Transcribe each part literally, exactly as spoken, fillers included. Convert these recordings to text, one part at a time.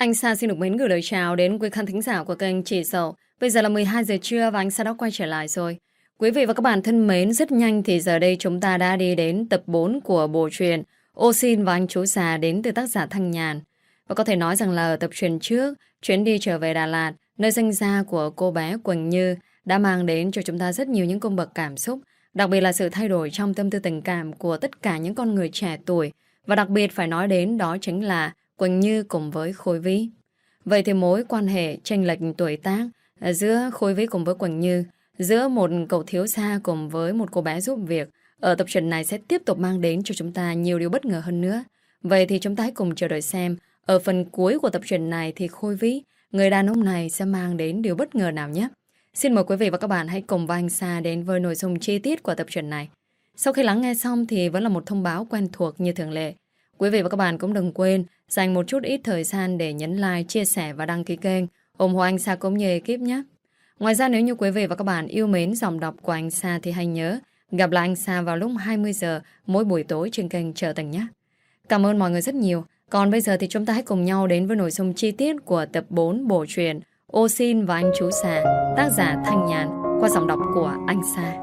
Anh Sa xin được mến gửi lời chào đến quý khán thính giả của kênh Chị Dậu. Bây giờ là mười hai giờ trưa và anh Sa đã quay trở lại rồi. Quý vị và các bạn thân mến, rất nhanh thì giờ đây chúng ta đã đi đến tập bốn của bộ truyện Ô Xin và Anh Chú Già đến từ tác giả Thanh Nhàn. Và có thể nói rằng là ở tập truyện trước, chuyến đi trở về Đà Lạt, nơi sinh ra của cô bé Quỳnh Như đã mang đến cho chúng ta rất nhiều những cung bậc cảm xúc, đặc biệt là sự thay đổi trong tâm tư tình cảm của tất cả những con người trẻ tuổi. Và đặc biệt phải nói đến đó chính là Quỳnh Như cùng với Khôi Vĩ. Vậy thì mối quan hệ chênh lệch tuổi tác giữa Khôi Vĩ cùng với Quỳnh Như, giữa một cậu thiếu gia cùng với một cô bé giúp việc, ở tập truyện này sẽ tiếp tục mang đến cho chúng ta nhiều điều bất ngờ hơn nữa. Vậy thì chúng ta hãy cùng chờ đợi xem ở phần cuối của tập truyện này thì Khôi Vĩ, người đàn ông này sẽ mang đến điều bất ngờ nào nhé. Xin mời quý vị và các bạn hãy cùng với anh Sa đến với nội dung chi tiết của tập truyện này. Sau khi lắng nghe xong thì vẫn là một thông báo quen thuộc như thường lệ. Quý vị và các bạn cũng đừng quên dành một chút ít thời gian để nhấn like, chia sẻ và đăng ký kênh, ủng hộ anh Sa cũng như ekip nhé. Ngoài ra nếu như quý vị và các bạn yêu mến giọng đọc của anh Sa thì hãy nhớ gặp lại anh Sa vào lúc hai mươi giờ mỗi buổi tối trên kênh Chờ Tình nhé. Cảm ơn mọi người rất nhiều. Còn bây giờ thì chúng ta hãy cùng nhau đến với nội dung chi tiết của tập bốn bộ truyện Ô Xin và Anh Chú Già, tác giả Thanh Nhàn, qua giọng đọc của anh Sa.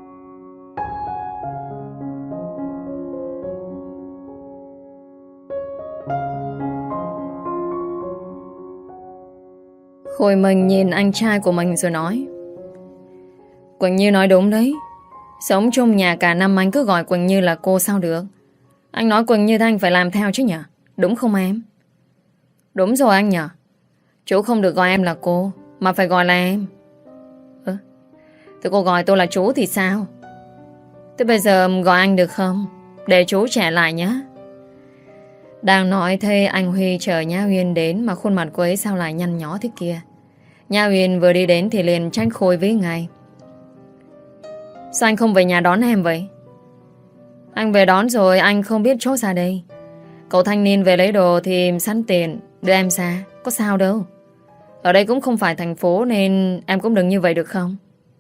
Khôi Minh nhìn anh trai của mình rồi nói: Quỳnh Như nói đúng đấy. Sống chung nhà cả năm anh cứ gọi Quỳnh Như là cô sao được. Anh nói Quỳnh Như thì anh phải làm theo chứ nhỉ? Đúng không em? Đúng rồi anh nhỉ. Chú không được gọi em là cô, mà phải gọi là em. Ừ, thì cô gọi tôi là chú thì sao? Thế bây giờ gọi anh được không? Để chú trẻ lại nhé. Đang nói thấy anh Huy chờ Nhã Uyên đến mà khuôn mặt cô ấy sao lại nhăn nhó thế kia. Nhã Uyên vừa đi đến thì liền trách Khôi Vĩ ngay: Sao anh không về nhà đón em vậy? Anh về đón rồi anh không biết chỗ ra đây. Cậu thanh niên về lấy đồ thì sẵn tiền đưa em ra, có sao đâu. Ở đây cũng không phải thành phố nên em cũng đừng như vậy được không?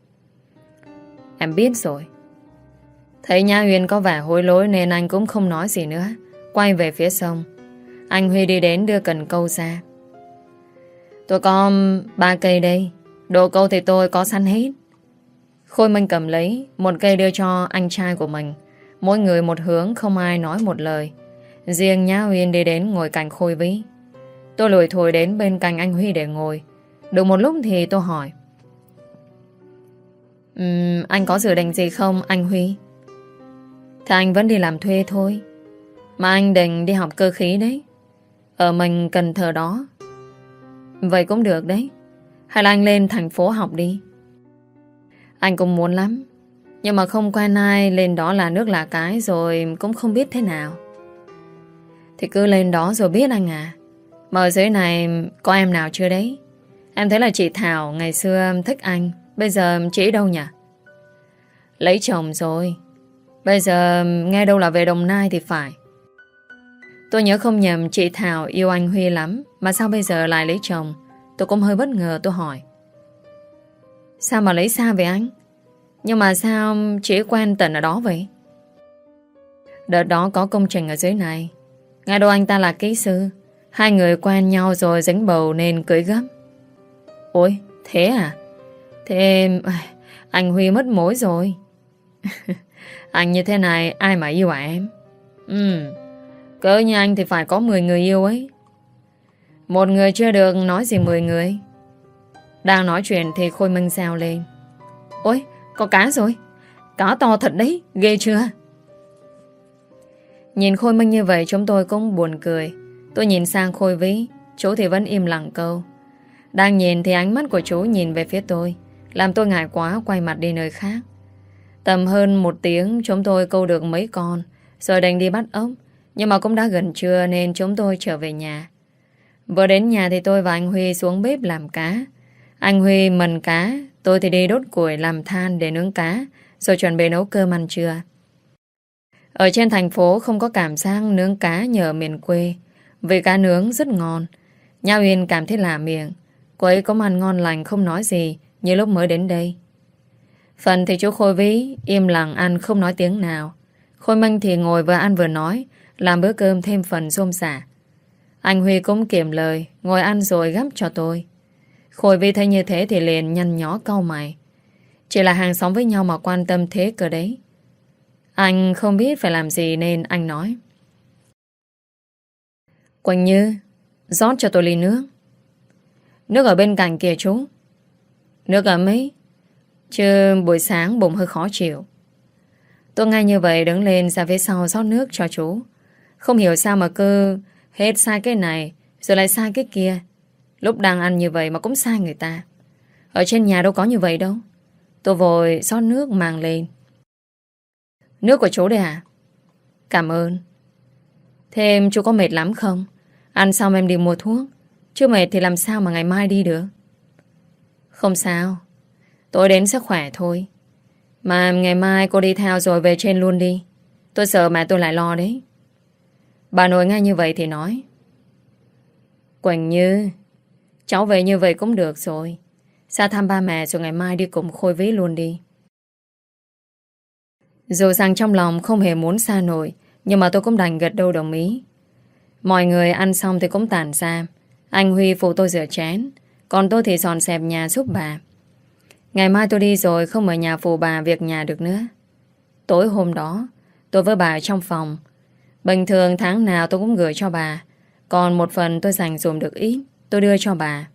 Em biết rồi. Thấy Nhã Uyên có vẻ hối lỗi nên anh cũng không nói gì nữa. Quay về phía sông, anh Huy đi đến đưa cần câu ra. Tôi có ba cây đây, đồ câu thì tôi có sẵn hết. Khôi Minh cầm lấy một cây đưa cho anh trai của mình. Mỗi người một hướng, không ai nói một lời. Riêng Nhã Uyên đi đến ngồi cạnh Khôi Vĩ. Tôi lủi thủi đến bên cạnh anh Huy để ngồi. Được một lúc thì tôi hỏi: um, Anh có dự định gì không anh Huy? Thì anh vẫn đi làm thuê thôi. Mà anh định đi học cơ khí đấy. Ở mình Cần Thơ đó. Vậy cũng được đấy. Hay là anh lên thành phố học đi. Anh cũng muốn lắm. Nhưng mà không quen ai, lên đó là nước là cái rồi cũng không biết thế nào. Thì cứ lên đó rồi biết anh à. Mà ở dưới này có em nào chưa đấy? Em thấy là chị Thảo ngày xưa thích anh, bây giờ chị đâu nhỉ? Lấy chồng rồi. Bây giờ nghe đâu là về Đồng Nai thì phải. Tôi nhớ không nhầm chị Thảo yêu anh Huy lắm, mà sao bây giờ lại lấy chồng? Tôi cũng hơi bất ngờ, tôi hỏi: Sao mà lấy xa vậy anh? Nhưng mà sao chị quen Tần ở đó vậy? Đợt đó có công trình ở dưới này. Nghe đâu anh ta là kỹ sư. Hai người quen nhau rồi dính bầu nên cưới gấp. Ôi, thế à? Thế anh Huy mất mối rồi. Anh như thế này ai mà yêu à em? Ừ, cỡ như anh thì phải có mười người yêu ấy. Một người chưa được nói gì mười người. Đang nói chuyện thì Khôi Minh reo lên: Ôi, có cá rồi. Cá to thật đấy, ghê chưa? Nhìn Khôi Minh như vậy chúng tôi cũng buồn cười. Tôi nhìn sang Khôi Vĩ. Chú thì vẫn im lặng câu. Đang nhìn thì ánh mắt của chú nhìn về phía tôi, làm tôi ngại quá quay mặt đi nơi khác. Tầm hơn một tiếng chúng tôi câu được mấy con, rồi đành đi bắt ốc. Nhưng mà cũng đã gần trưa nên chúng tôi trở về nhà. Vừa đến nhà thì tôi và anh Huy xuống bếp làm cá. Anh Huy mần cá, tôi thì đi đốt củi làm than để nướng cá, rồi chuẩn bị nấu cơm ăn trưa. Ở trên thành phố không có cảm giác nướng cá như ở miền quê, vì cá nướng rất ngon. Nhã Uyên cảm thấy lạ miệng. Cô ấy cũng ăn ngon lành không nói gì như lúc mới đến đây. Phần thì chú Khôi Vĩ im lặng ăn không nói tiếng nào. Khôi Minh thì ngồi vừa ăn vừa nói, làm bữa cơm thêm phần xôm xả. Anh Huy cũng kiệm lời, ngồi ăn rồi gắp cho tôi. Khôi Vi thấy như thế thì liền nhăn nhó cau mày. Chỉ là hàng xóm với nhau mà quan tâm thế cơ đấy. Anh không biết phải làm gì nên anh nói. Quỳnh Như, rót cho tôi ly nước. Nước ở bên cạnh kìa chú. Nước ấm ấy, chứ buổi sáng bụng hơi khó chịu. Tôi ngay như vậy đứng lên ra phía sau rót nước cho chú. Không hiểu sao mà cứ hết sai cái này rồi lại sai cái kia. Lúc đang ăn như vậy mà cũng sai người ta. Ở trên nhà đâu có như vậy đâu. Tôi vội rót nước mang lên. Nước của chú đây à? Cảm ơn. Thêm chú có mệt lắm không? Ăn xong em đi mua thuốc. Chứ mệt thì làm sao mà ngày mai đi được? Không sao. Tôi đến sức khỏe thôi. Mà ngày mai cô đi theo rồi về trên luôn đi. Tôi sợ mẹ tôi lại lo đấy. Bà nội ngay như vậy thì nói. Quỳnh Như, cháu về như vậy cũng được rồi. Ra thăm ba mẹ rồi ngày mai đi cùng Khôi Vĩ luôn đi. Dù rằng trong lòng không hề muốn xa nội, nhưng mà tôi cũng đành gật đầu đồng ý. Mọi người ăn xong thì cũng tản ra. Anh Huy phụ tôi rửa chén, còn tôi thì dọn dẹp nhà giúp bà. Ngày mai tôi đi rồi không ở nhà phụ bà việc nhà được nữa. Tối hôm đó tôi với bà ở trong phòng. Bình thường tháng nào tôi cũng gửi cho bà, còn một phần tôi dành dùm được ít, tôi đưa cho bà.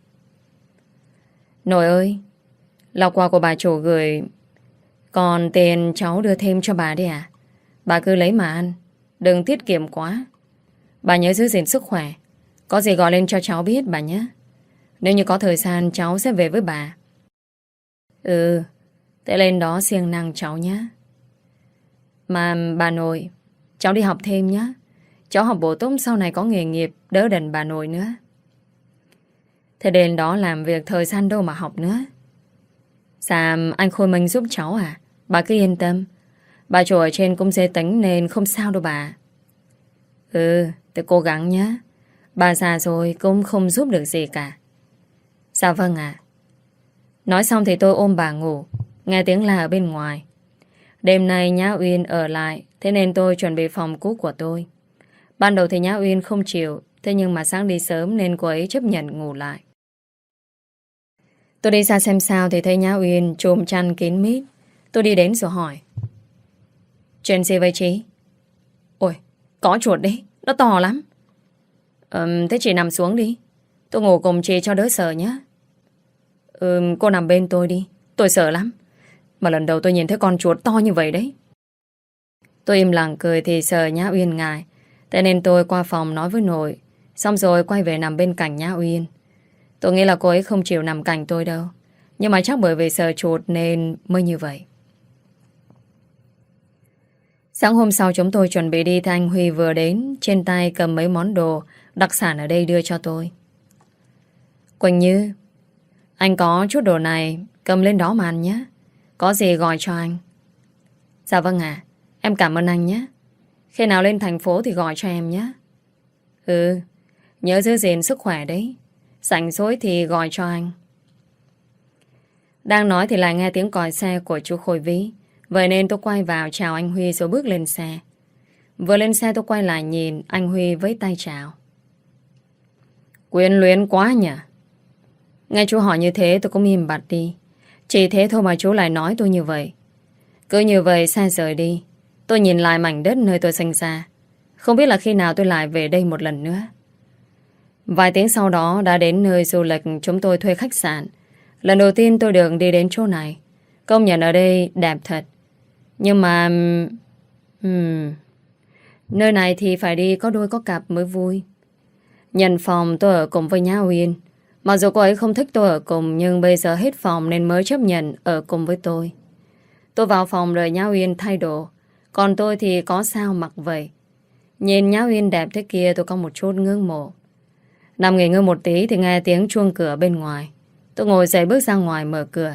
Nội ơi, là quà của bà chủ gửi, còn tiền cháu đưa thêm cho bà đi à? Bà cứ lấy mà ăn, đừng tiết kiệm quá. Bà nhớ giữ gìn sức khỏe. Có gì gọi lên cho cháu biết bà nhé. Nếu như có thời gian cháu sẽ về với bà. Ừ, thế lên đó siêng năng cháu nhé. Mà bà nội, cháu đi học thêm nhé. Cháu học bổ túc sau này có nghề nghiệp, đỡ đần bà nội nữa. Thế đến đó làm việc thời gian đâu mà học nữa. Dạ anh Khôi Minh giúp cháu à? Bà cứ yên tâm. Bà chủ ở trên cũng dễ tính nên không sao đâu bà. Ừ, tôi cố gắng nhé. Bà già rồi cũng không giúp được gì cả. Dạ vâng ạ. Nói xong thì tôi ôm bà ngủ. Nghe tiếng la ở bên ngoài. Đêm nay Nhã Uyên ở lại, thế nên tôi chuẩn bị phòng cũ của tôi. Ban đầu thì Nhã Uyên không chịu, thế nhưng mà sáng đi sớm nên cô ấy chấp nhận ngủ lại. Tôi đi ra xem sao thì thấy Nhã Uyên chùm chăn kín mít. Tôi đi đến rồi hỏi. Chuyện gì vậy chị? Ôi, có chuột đấy, nó to lắm. Ừm, thế chị nằm xuống đi. Tôi ngủ cùng chị cho đỡ sợ nhé. Ừm, cô nằm bên tôi đi, tôi sợ lắm. Mà lần đầu tôi nhìn thấy con chuột to như vậy đấy. Tôi im lặng cười thì sợ Nhã Uyên ngại. Thế nên tôi qua phòng nói với nội. Xong rồi quay về nằm bên cạnh Nhã Uyên. Tôi nghĩ là cô ấy không chịu nằm cạnh tôi đâu. Nhưng mà chắc bởi vì sợ chuột nên mới như vậy. Sáng hôm sau chúng tôi chuẩn bị đi thì anh Huy vừa đến, trên tay cầm mấy món đồ đặc sản ở đây đưa cho tôi. Quỳnh Như, anh có chút đồ này, cầm lên đó mà ăn nhé. Có gì gọi cho anh. Dạ vâng ạ, em cảm ơn anh nhé. Khi nào lên thành phố thì gọi cho em nhé. Ừ, nhớ giữ gìn sức khỏe đấy. Rảnh rỗi thì gọi cho anh. Đang nói thì lại nghe tiếng còi xe của chú Khôi Vĩ. Vậy nên tôi quay vào chào anh Huy rồi bước lên xe. Vừa lên xe tôi quay lại nhìn anh Huy với tay chào. Quyến luyến quá nhỉ. Nghe chú hỏi như thế tôi cũng im bặt đi. Chỉ thế thôi mà chú lại nói tôi như vậy. Cứ như vậy xe rời đi. Tôi nhìn lại mảnh đất nơi tôi sinh ra. Không biết là khi nào tôi lại về đây một lần nữa. Vài tiếng sau đó đã đến nơi du lịch chúng tôi thuê khách sạn. Lần đầu tiên tôi được đi đến chỗ này. Công nhận ở đây đẹp thật. Nhưng mà... Hmm, nơi này thì phải đi có đôi có cặp mới vui. Nhận phòng tôi ở cùng với Nhã Uyên. Mặc dù cô ấy không thích tôi ở cùng, nhưng bây giờ hết phòng nên mới chấp nhận ở cùng với tôi. Tôi vào phòng đợi Nhã Uyên thay đồ. Còn tôi thì có sao mặc vậy. Nhìn Nhã Uyên đẹp thế kia tôi có một chút ngưỡng mộ. Nằm nghỉ ngơi một tí thì nghe tiếng chuông cửa bên ngoài. Tôi ngồi dậy bước ra ngoài mở cửa.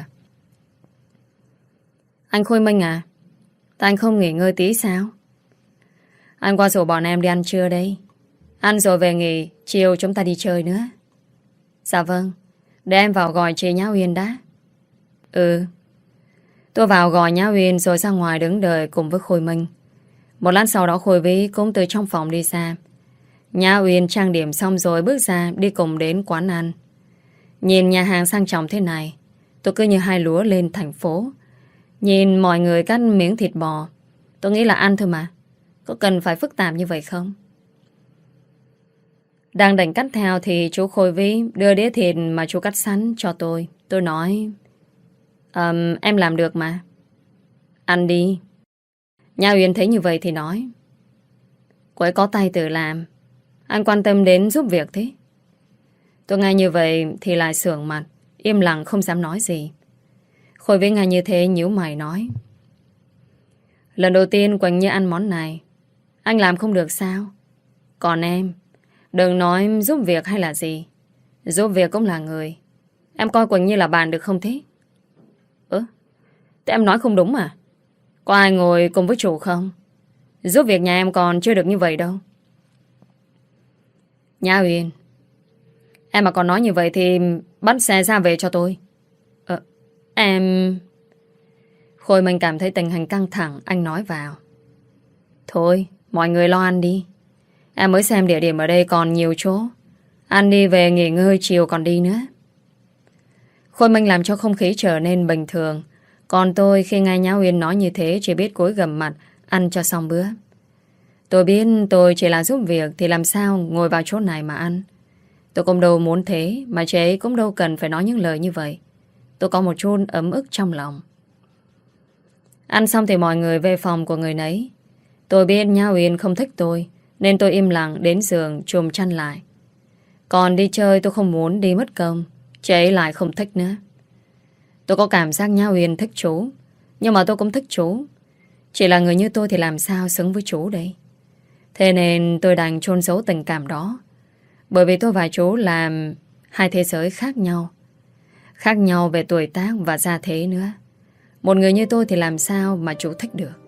Anh Khôi Minh à? Tại anh không nghỉ ngơi tí sao? Anh qua rủ bọn em đi ăn trưa đây. Ăn rồi về nghỉ, chiều chúng ta đi chơi nữa. Dạ vâng, để em vào gọi chị Nhã Uyên đã. Ừ. Tôi vào gọi Nhã Uyên rồi ra ngoài đứng đợi cùng với Khôi Minh. Một lát sau đó Khôi Vĩ cũng từ trong phòng đi ra. Nhã Uyên trang điểm xong rồi bước ra đi cùng đến quán ăn. Nhìn nhà hàng sang trọng thế này, tôi cứ như hai lúa lên thành phố. Nhìn mọi người cắt miếng thịt bò, tôi nghĩ là ăn thôi mà. Có cần phải phức tạp như vậy không? Đang định cắt theo thì chú Khôi Vĩ đưa đĩa thịt mà chú cắt sẵn cho tôi. Tôi nói um, em làm được mà. Ăn đi. Nhã Uyên thấy như vậy thì nói, cô ấy có tay tự làm, anh quan tâm đến giúp việc thế. Tôi nghe như vậy thì lại sượng mặt, im lặng không dám nói gì. Khôi Vĩ nghe như thế nhíu mày nói, lần đầu tiên Quỳnh Như ăn món này, anh làm không được sao? Còn em, đừng nói giúp việc hay là gì. Giúp việc cũng là người. Em coi Quỳnh Như là bạn được không thế? Ơ, thế em nói không đúng à? Có ai ngồi cùng với chủ không? Giúp việc nhà em còn chưa được như vậy đâu. Nhã Uyên, em mà còn nói như vậy thì bắt xe ra về cho tôi. Ờ, em... Khôi mình cảm thấy tình hình căng thẳng, anh nói vào. Thôi, mọi người lo ăn đi. Em mới xem địa điểm ở đây còn nhiều chỗ. Ăn đi về nghỉ ngơi chiều còn đi nữa. Khôi Minh làm cho không khí trở nên bình thường. Còn tôi khi nghe Nhã Uyên nói như thế chỉ biết cúi gằm mặt ăn cho xong bữa. Tôi biết tôi chỉ là giúp việc thì làm sao ngồi vào chỗ này mà ăn. Tôi cũng đâu muốn thế, mà chị ấy cũng đâu cần phải nói những lời như vậy. Tôi có một chút ấm ức trong lòng. Ăn xong thì mọi người về phòng của người nấy. Tôi biết Nhã Uyên không thích tôi, nên tôi im lặng đến giường chùm chăn lại. Còn đi chơi tôi không muốn đi mất công, chị ấy lại không thích nữa. Tôi có cảm giác Nhã Uyên thích chú, nhưng mà tôi cũng thích chú. Chỉ là người như tôi thì làm sao xứng với chú đây. Thế nên tôi đành chôn giấu tình cảm đó. Bởi vì tôi và chú làm hai thế giới khác nhau. Khác nhau về tuổi tác và gia thế nữa. Một người như tôi thì làm sao mà chú thích được.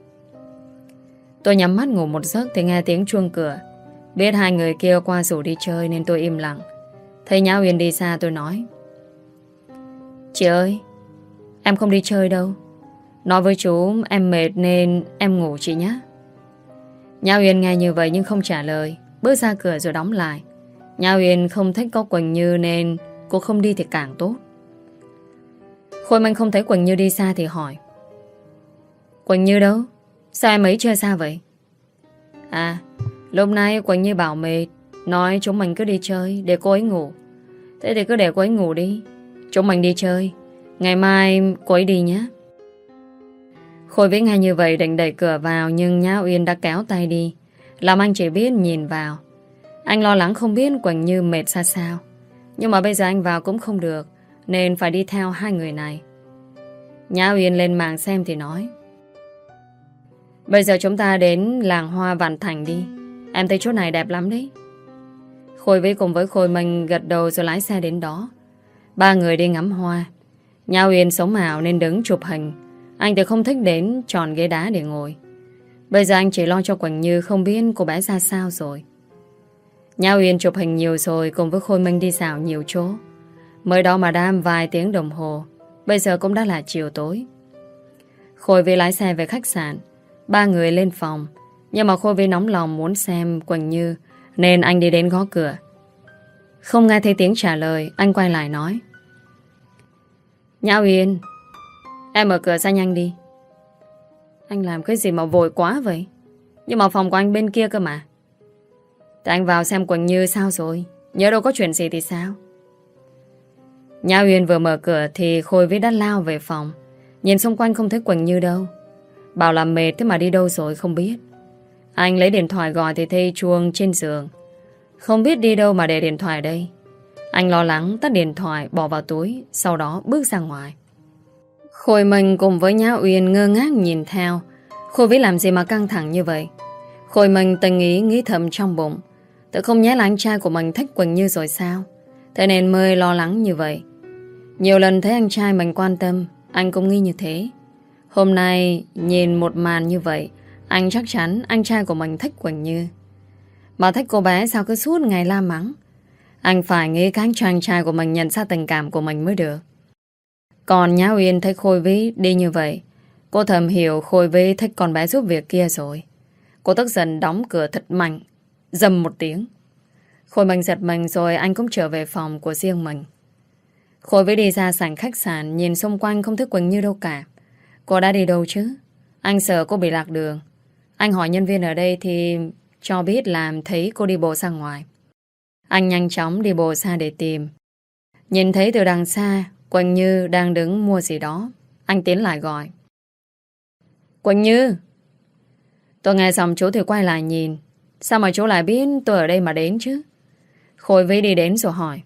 Tôi nhắm mắt ngủ một giấc thì nghe tiếng chuông cửa. Biết hai người kia qua rủ đi chơi nên tôi im lặng. Thấy Nhã Uyên đi xa tôi nói, chị ơi, em không đi chơi đâu. Nói với chú em mệt nên em ngủ chị nhé. Nhã Uyên nghe như vậy nhưng không trả lời, bước ra cửa rồi đóng lại. Nhã Uyên không thích có Quỳnh Như nên cô không đi thì càng tốt. Khôi Minh không thấy Quỳnh Như đi xa thì hỏi, Quỳnh Như đâu? Sao em ấy chưa xa vậy? À, lúc nãy Quỳnh Như bảo mệt, nói chúng mình cứ đi chơi để cô ấy ngủ. Thế thì cứ để cô ấy ngủ đi, chúng mình đi chơi. Ngày mai cô ấy đi nhé. Khôi Vĩ nghe như vậy định đẩy cửa vào, nhưng Nhã Uyên đã kéo tay đi, làm anh chỉ biết nhìn vào. Anh lo lắng không biết Quỳnh Như mệt ra sao. Nhưng mà bây giờ anh vào cũng không được, nên phải đi theo hai người này. Nhã Uyên lên mạng xem thì nói, bây giờ chúng ta đến làng hoa Vạn Thành đi. Em thấy chỗ này đẹp lắm đấy. Khôi Vĩ cùng với Khôi Minh gật đầu rồi lái xe đến đó. Ba người đi ngắm hoa. Nhã Uyên sống ảo nên đứng chụp hình. Anh thì không thích đến tròn ghế đá để ngồi. Bây giờ anh chỉ lo cho Quỳnh Như không biết cô bé ra sao rồi. Nhã Uyên chụp hình nhiều rồi cùng với Khôi Minh đi dạo nhiều chỗ. Mới đó mà đam vài tiếng đồng hồ. Bây giờ cũng đã là chiều tối. Khôi Vĩ lái xe về khách sạn. Ba người lên phòng. Nhưng mà Khôi Vĩ nóng lòng muốn xem Quỳnh Như nên anh đi đến gõ cửa. Không nghe thấy tiếng trả lời, anh quay lại nói, Nhã Uyên, em mở cửa ra nhanh đi. Anh làm cái gì mà vội quá vậy? Nhưng mà phòng của anh bên kia cơ mà. Thì anh vào xem Quỳnh Như sao rồi, nhớ đâu có chuyện gì thì sao. Nhã Uyên vừa mở cửa thì Khôi Vĩ đã lao về phòng. Nhìn xung quanh không thấy Quỳnh Như đâu. Bảo là mệt thế mà đi đâu rồi không biết. Anh lấy điện thoại gọi thì thấy chuông trên giường. Không biết đi đâu mà để điện thoại đây. Anh lo lắng tắt điện thoại bỏ vào túi, sau đó bước ra ngoài. Khôi Minh cùng với Nhã Uyên ngơ ngác nhìn theo. Khôi Vĩ làm gì mà căng thẳng như vậy? Khôi Minh tình ý nghĩ thầm trong bụng, tự không nhẽ là anh trai của mình thích Quỳnh Như rồi sao? Thế nên mới lo lắng như vậy. Nhiều lần thấy anh trai mình quan tâm, anh cũng nghĩ như thế. Hôm nay nhìn một màn như vậy, anh chắc chắn anh trai của mình thích Quỳnh Như. Mà thích cô bé sao cứ suốt ngày la mắng. Anh phải nghĩ cách cho anh trai của mình nhận ra tình cảm của mình mới được. Còn Nhã Uyên thấy Khôi Vĩ đi như vậy, cô thầm hiểu Khôi Vĩ thích con bé giúp việc kia rồi. Cô tức giận đóng cửa thật mạnh, dầm một tiếng. Khôi Minh giật mình rồi anh cũng trở về phòng của riêng mình. Khôi với đi ra sảnh khách sạn, nhìn xung quanh không thấy Quỳnh Như đâu cả. Cô đã đi đâu chứ? Anh sợ cô bị lạc đường. Anh hỏi nhân viên ở đây thì cho biết làm thấy cô đi bộ ra ngoài. Anh nhanh chóng đi bộ xa để tìm. Nhìn thấy từ đằng xa Quỳnh Như đang đứng mua gì đó. Anh tiến lại gọi: Quỳnh Như! Tôi nghe xong chú thì quay lại nhìn. Sao mà chú lại biết tôi ở đây mà đến chứ? Khôi Vĩ đi đến rồi hỏi: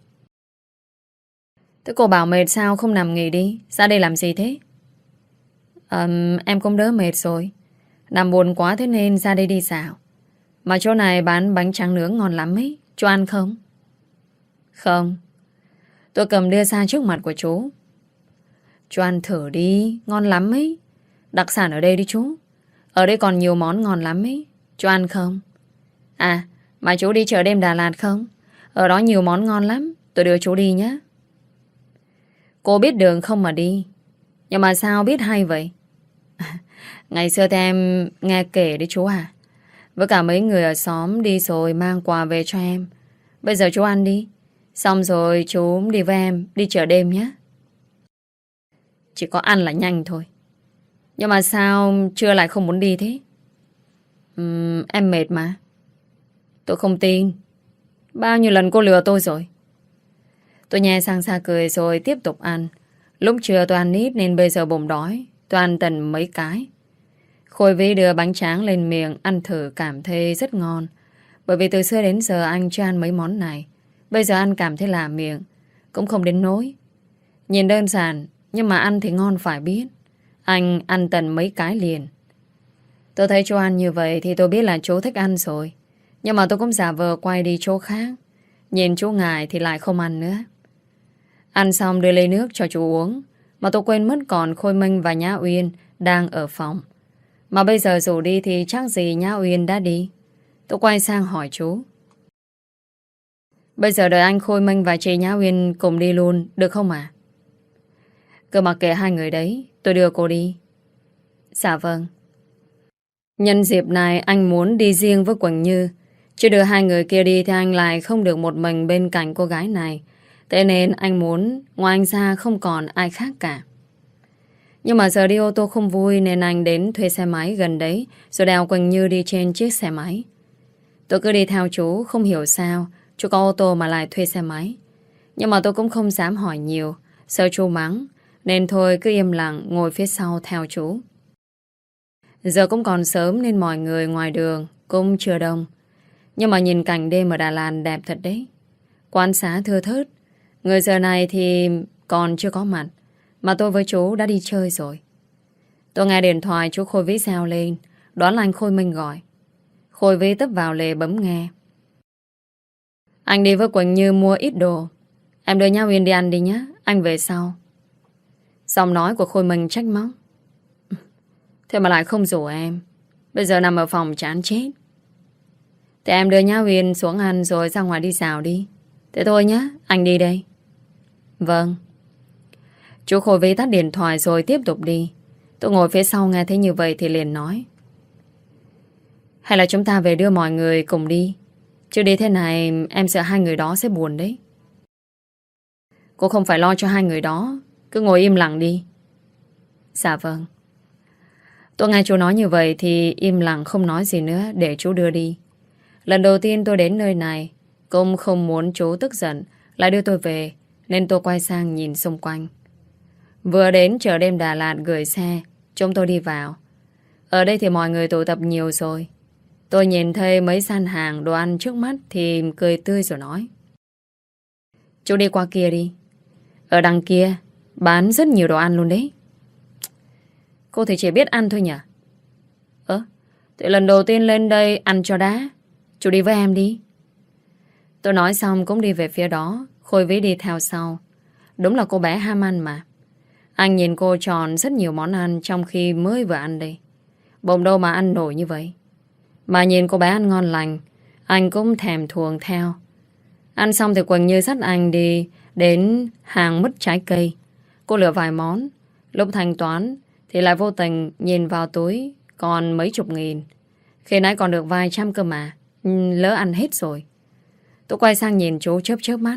Thế cô bảo mệt sao không nằm nghỉ đi? Ra đây làm gì thế? um, Em cũng đỡ mệt rồi. Nằm buồn quá thế nên ra đây đi dạo. Mà chỗ này bán bánh tráng nướng ngon lắm ấy. Chú ăn không? Không. Tôi cầm đưa ra trước mặt của chú. Chú ăn thử đi, ngon lắm ấy. Đặc sản ở đây đi chú. Ở đây còn nhiều món ngon lắm ấy. Chú ăn không? À, mà chú đi chợ đêm Đà Lạt không? Ở đó nhiều món ngon lắm. Tôi đưa chú đi nhé. Cô biết đường không mà đi. Nhưng mà sao biết hay vậy? Ngày xưa thì em nghe kể đấy chú à. Với cả mấy người ở xóm đi rồi mang quà về cho em. Bây giờ chú ăn đi. Xong rồi chú đi với em đi chợ đêm nhé. Chỉ có ăn là nhanh thôi. Nhưng mà sao trưa lại không muốn đi thế? uhm, Em mệt mà. Tôi không tin. Bao nhiêu lần cô lừa tôi rồi. Tôi nhè sang xa cười rồi tiếp tục ăn. Lúc trưa tôi ăn ít nên bây giờ bụng đói. Tôi ăn tận mấy cái. Khôi Vĩ đưa bánh tráng lên miệng ăn thử cảm thấy rất ngon. Bởi vì từ xưa đến giờ anh chưa ăn mấy món này. Bây giờ ăn cảm thấy lạ miệng. Cũng không đến nỗi. Nhìn đơn giản nhưng mà ăn thì ngon phải biết. Anh ăn tận mấy cái liền. Tôi thấy chú ăn như vậy thì tôi biết là chú thích ăn rồi. Nhưng mà tôi cũng giả vờ quay đi chỗ khác. Nhìn chú ngại thì lại không ăn nữa. Ăn xong đưa ly nước cho chú uống. Mà tôi quên mất còn Khôi Minh và Nhã Uyên đang ở phòng. Mà bây giờ rủ đi thì chắc gì Nhã Uyên đã đi. Tôi quay sang hỏi chú: Bây giờ đợi anh Khôi Minh và chị Nhã Uyên cùng đi luôn được không ạ? À? Cứ mặc kệ hai người đấy, tôi đưa cô đi. Dạ vâng. Nhân dịp này anh muốn đi riêng với Quỳnh Như. Chứ đưa hai người kia đi thì anh lại không được một mình bên cạnh cô gái này. Thế nên anh muốn ngoài anh ra không còn ai khác cả. Nhưng mà giờ đi ô tô không vui nên anh đến thuê xe máy gần đấy rồi đèo Quỳnh Như đi trên chiếc xe máy. Tôi cứ đi theo chú, không hiểu sao chú có ô tô mà lại thuê xe máy. Nhưng mà tôi cũng không dám hỏi nhiều, sợ chú mắng, nên thôi cứ im lặng ngồi phía sau theo chú. Giờ cũng còn sớm nên mọi người ngoài đường cũng chưa đông. Nhưng mà nhìn cảnh đêm ở Đà Lạt đẹp thật đấy. Quán xá thưa thớt. Người giờ này thì còn chưa có mặt. Mà tôi với chú đã đi chơi rồi. Tôi nghe điện thoại chú Khôi Vĩ reo lên. Đoán là anh Khôi Minh gọi. Khôi Vĩ tấp vào lề bấm nghe. Anh đi với Quỳnh Như mua ít đồ. Em đưa Nhã Uyên đi ăn đi nhé. Anh về sau. Giọng nói của Khôi Minh trách móc. Thế mà lại không rủ em. Bây giờ nằm ở phòng chán chết. Thế em đưa Nhã Uyên xuống ăn rồi ra ngoài đi dạo đi. Thế thôi nhé, anh đi đây. Vâng. Chú Khôi Vĩ tắt điện thoại rồi tiếp tục đi. Tôi ngồi phía sau nghe thấy như vậy thì liền nói: Hay là chúng ta về đưa mọi người cùng đi. Chứ đi thế này em sợ hai người đó sẽ buồn đấy. Cô không phải lo cho hai người đó. Cứ ngồi im lặng đi. Dạ vâng. Tôi nghe chú nói như vậy thì im lặng không nói gì nữa để chú đưa đi. Lần đầu tiên tôi đến nơi này, cũng không muốn chú tức giận lại đưa tôi về, nên tôi quay sang nhìn xung quanh. Vừa đến chợ đêm Đà Lạt gửi xe, chúng tôi đi vào. Ở đây thì mọi người tụ tập nhiều rồi. Tôi nhìn thấy mấy gian hàng đồ ăn trước mắt thì cười tươi rồi nói: Chú đi qua kia đi. Ở đằng kia bán rất nhiều đồ ăn luôn đấy. Cô thì chỉ biết ăn thôi nhỉ? Ơ, thì lần đầu tiên lên đây ăn cho đã. Chú đi với em đi. Tôi nói xong cũng đi về phía đó. Khôi Vĩ đi theo sau. Đúng là cô bé ham ăn mà. Anh nhìn cô tròn rất nhiều món ăn trong khi mới vừa ăn đây. Bụng đâu mà ăn nổi như vậy. Mà nhìn cô bé ăn ngon lành, anh cũng thèm thuồng theo. Ăn xong thì Quỳnh Như dắt anh đi đến hàng mứt trái cây. Cô lựa vài món. Lúc thanh toán thì lại vô tình nhìn vào túi còn mấy chục nghìn. Khi nãy còn được vài trăm cơ mà. Lỡ ăn hết rồi. Tôi quay sang nhìn chú chớp chớp mắt.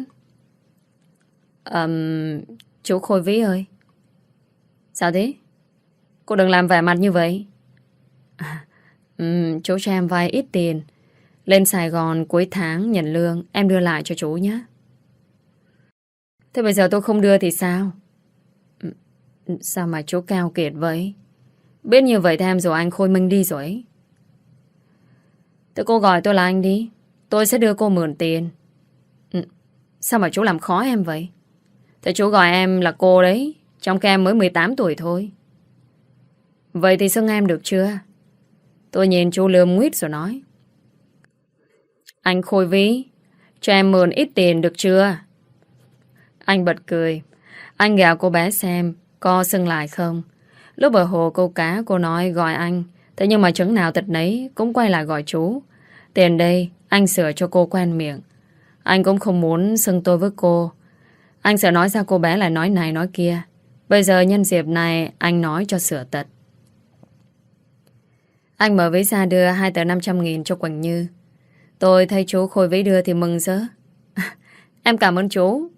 Ờm, chú Khôi Vĩ ơi. Sao thế? Cô đừng làm vẻ mặt như vậy. À, ừm, chú cho em vay ít tiền. Lên Sài Gòn cuối tháng nhận lương em đưa lại cho chú nhé. Thế bây giờ tôi không đưa thì sao? Ừm, Sao mà chú keo kiệt vậy? Biết như vậy thì em rồi anh Khôi Minh đi rồi ấy. Thế cô gọi tôi là anh đi. Tôi sẽ đưa cô mượn tiền. Ừm, Sao mà chú làm khó em vậy? Thế chú gọi em là cô đấy, trong khi em mới mười tám tuổi thôi. Vậy thì xưng em được chưa? Tôi nhìn chú lườm nguyết rồi nói. Anh Khôi Vĩ, cho em mượn ít tiền được chưa? Anh bật cười. Anh gào cô bé xem có xưng lại không. Lúc ở hồ câu cá cô nói gọi anh. Thế nhưng mà chứng nào tật nấy cũng quay lại gọi chú. Tiền đây anh sửa cho cô quen miệng. Anh cũng không muốn xưng tôi với cô. Anh sợ nói ra cô bé lại nói này nói kia. Bây giờ nhân dịp này anh nói cho sửa tật. Anh mở ví ra đưa hai tờ năm trăm nghìn cho Quỳnh Như. Tôi thấy chú Khôi Vĩ đưa thì mừng rỡ. Em cảm ơn chú.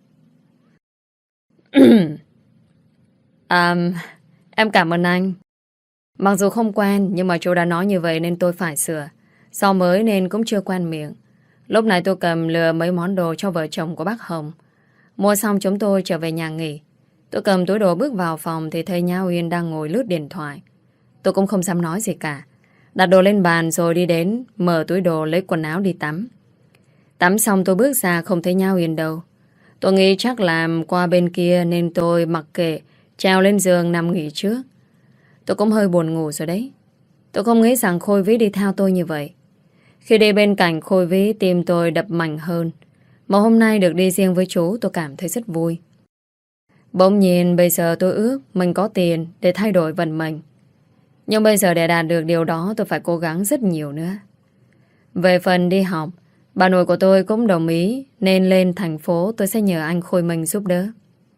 à, Em cảm ơn anh. Mặc dù không quen nhưng mà chú đã nói như vậy nên tôi phải sửa. Do mới nên cũng chưa quen miệng. Lúc này tôi cầm lừa mấy món đồ cho vợ chồng của bác Hồng. Mua xong chúng tôi trở về nhà nghỉ. Tôi cầm túi đồ bước vào phòng thì thấy Nhã Uyên đang ngồi lướt điện thoại. Tôi cũng không dám nói gì cả. Đặt đồ lên bàn rồi đi đến, mở túi đồ lấy quần áo đi tắm. Tắm xong tôi bước ra không thấy Nhã Uyên đâu. Tôi nghĩ chắc làm qua bên kia nên tôi mặc kệ, trèo lên giường nằm nghỉ trước. Tôi cũng hơi buồn ngủ rồi đấy. Tôi không nghĩ rằng Khôi Vĩ đi theo tôi như vậy. Khi đi bên cạnh Khôi Vĩ, tim tôi đập mạnh hơn. Mà hôm nay được đi riêng với chú tôi cảm thấy rất vui. Bỗng nhiên bây giờ tôi ước mình có tiền để thay đổi vận mệnh. Nhưng bây giờ để đạt được điều đó tôi phải cố gắng rất nhiều nữa. Về phần đi học, bà nội của tôi cũng đồng ý nên lên thành phố tôi sẽ nhờ anh Khôi Minh giúp đỡ.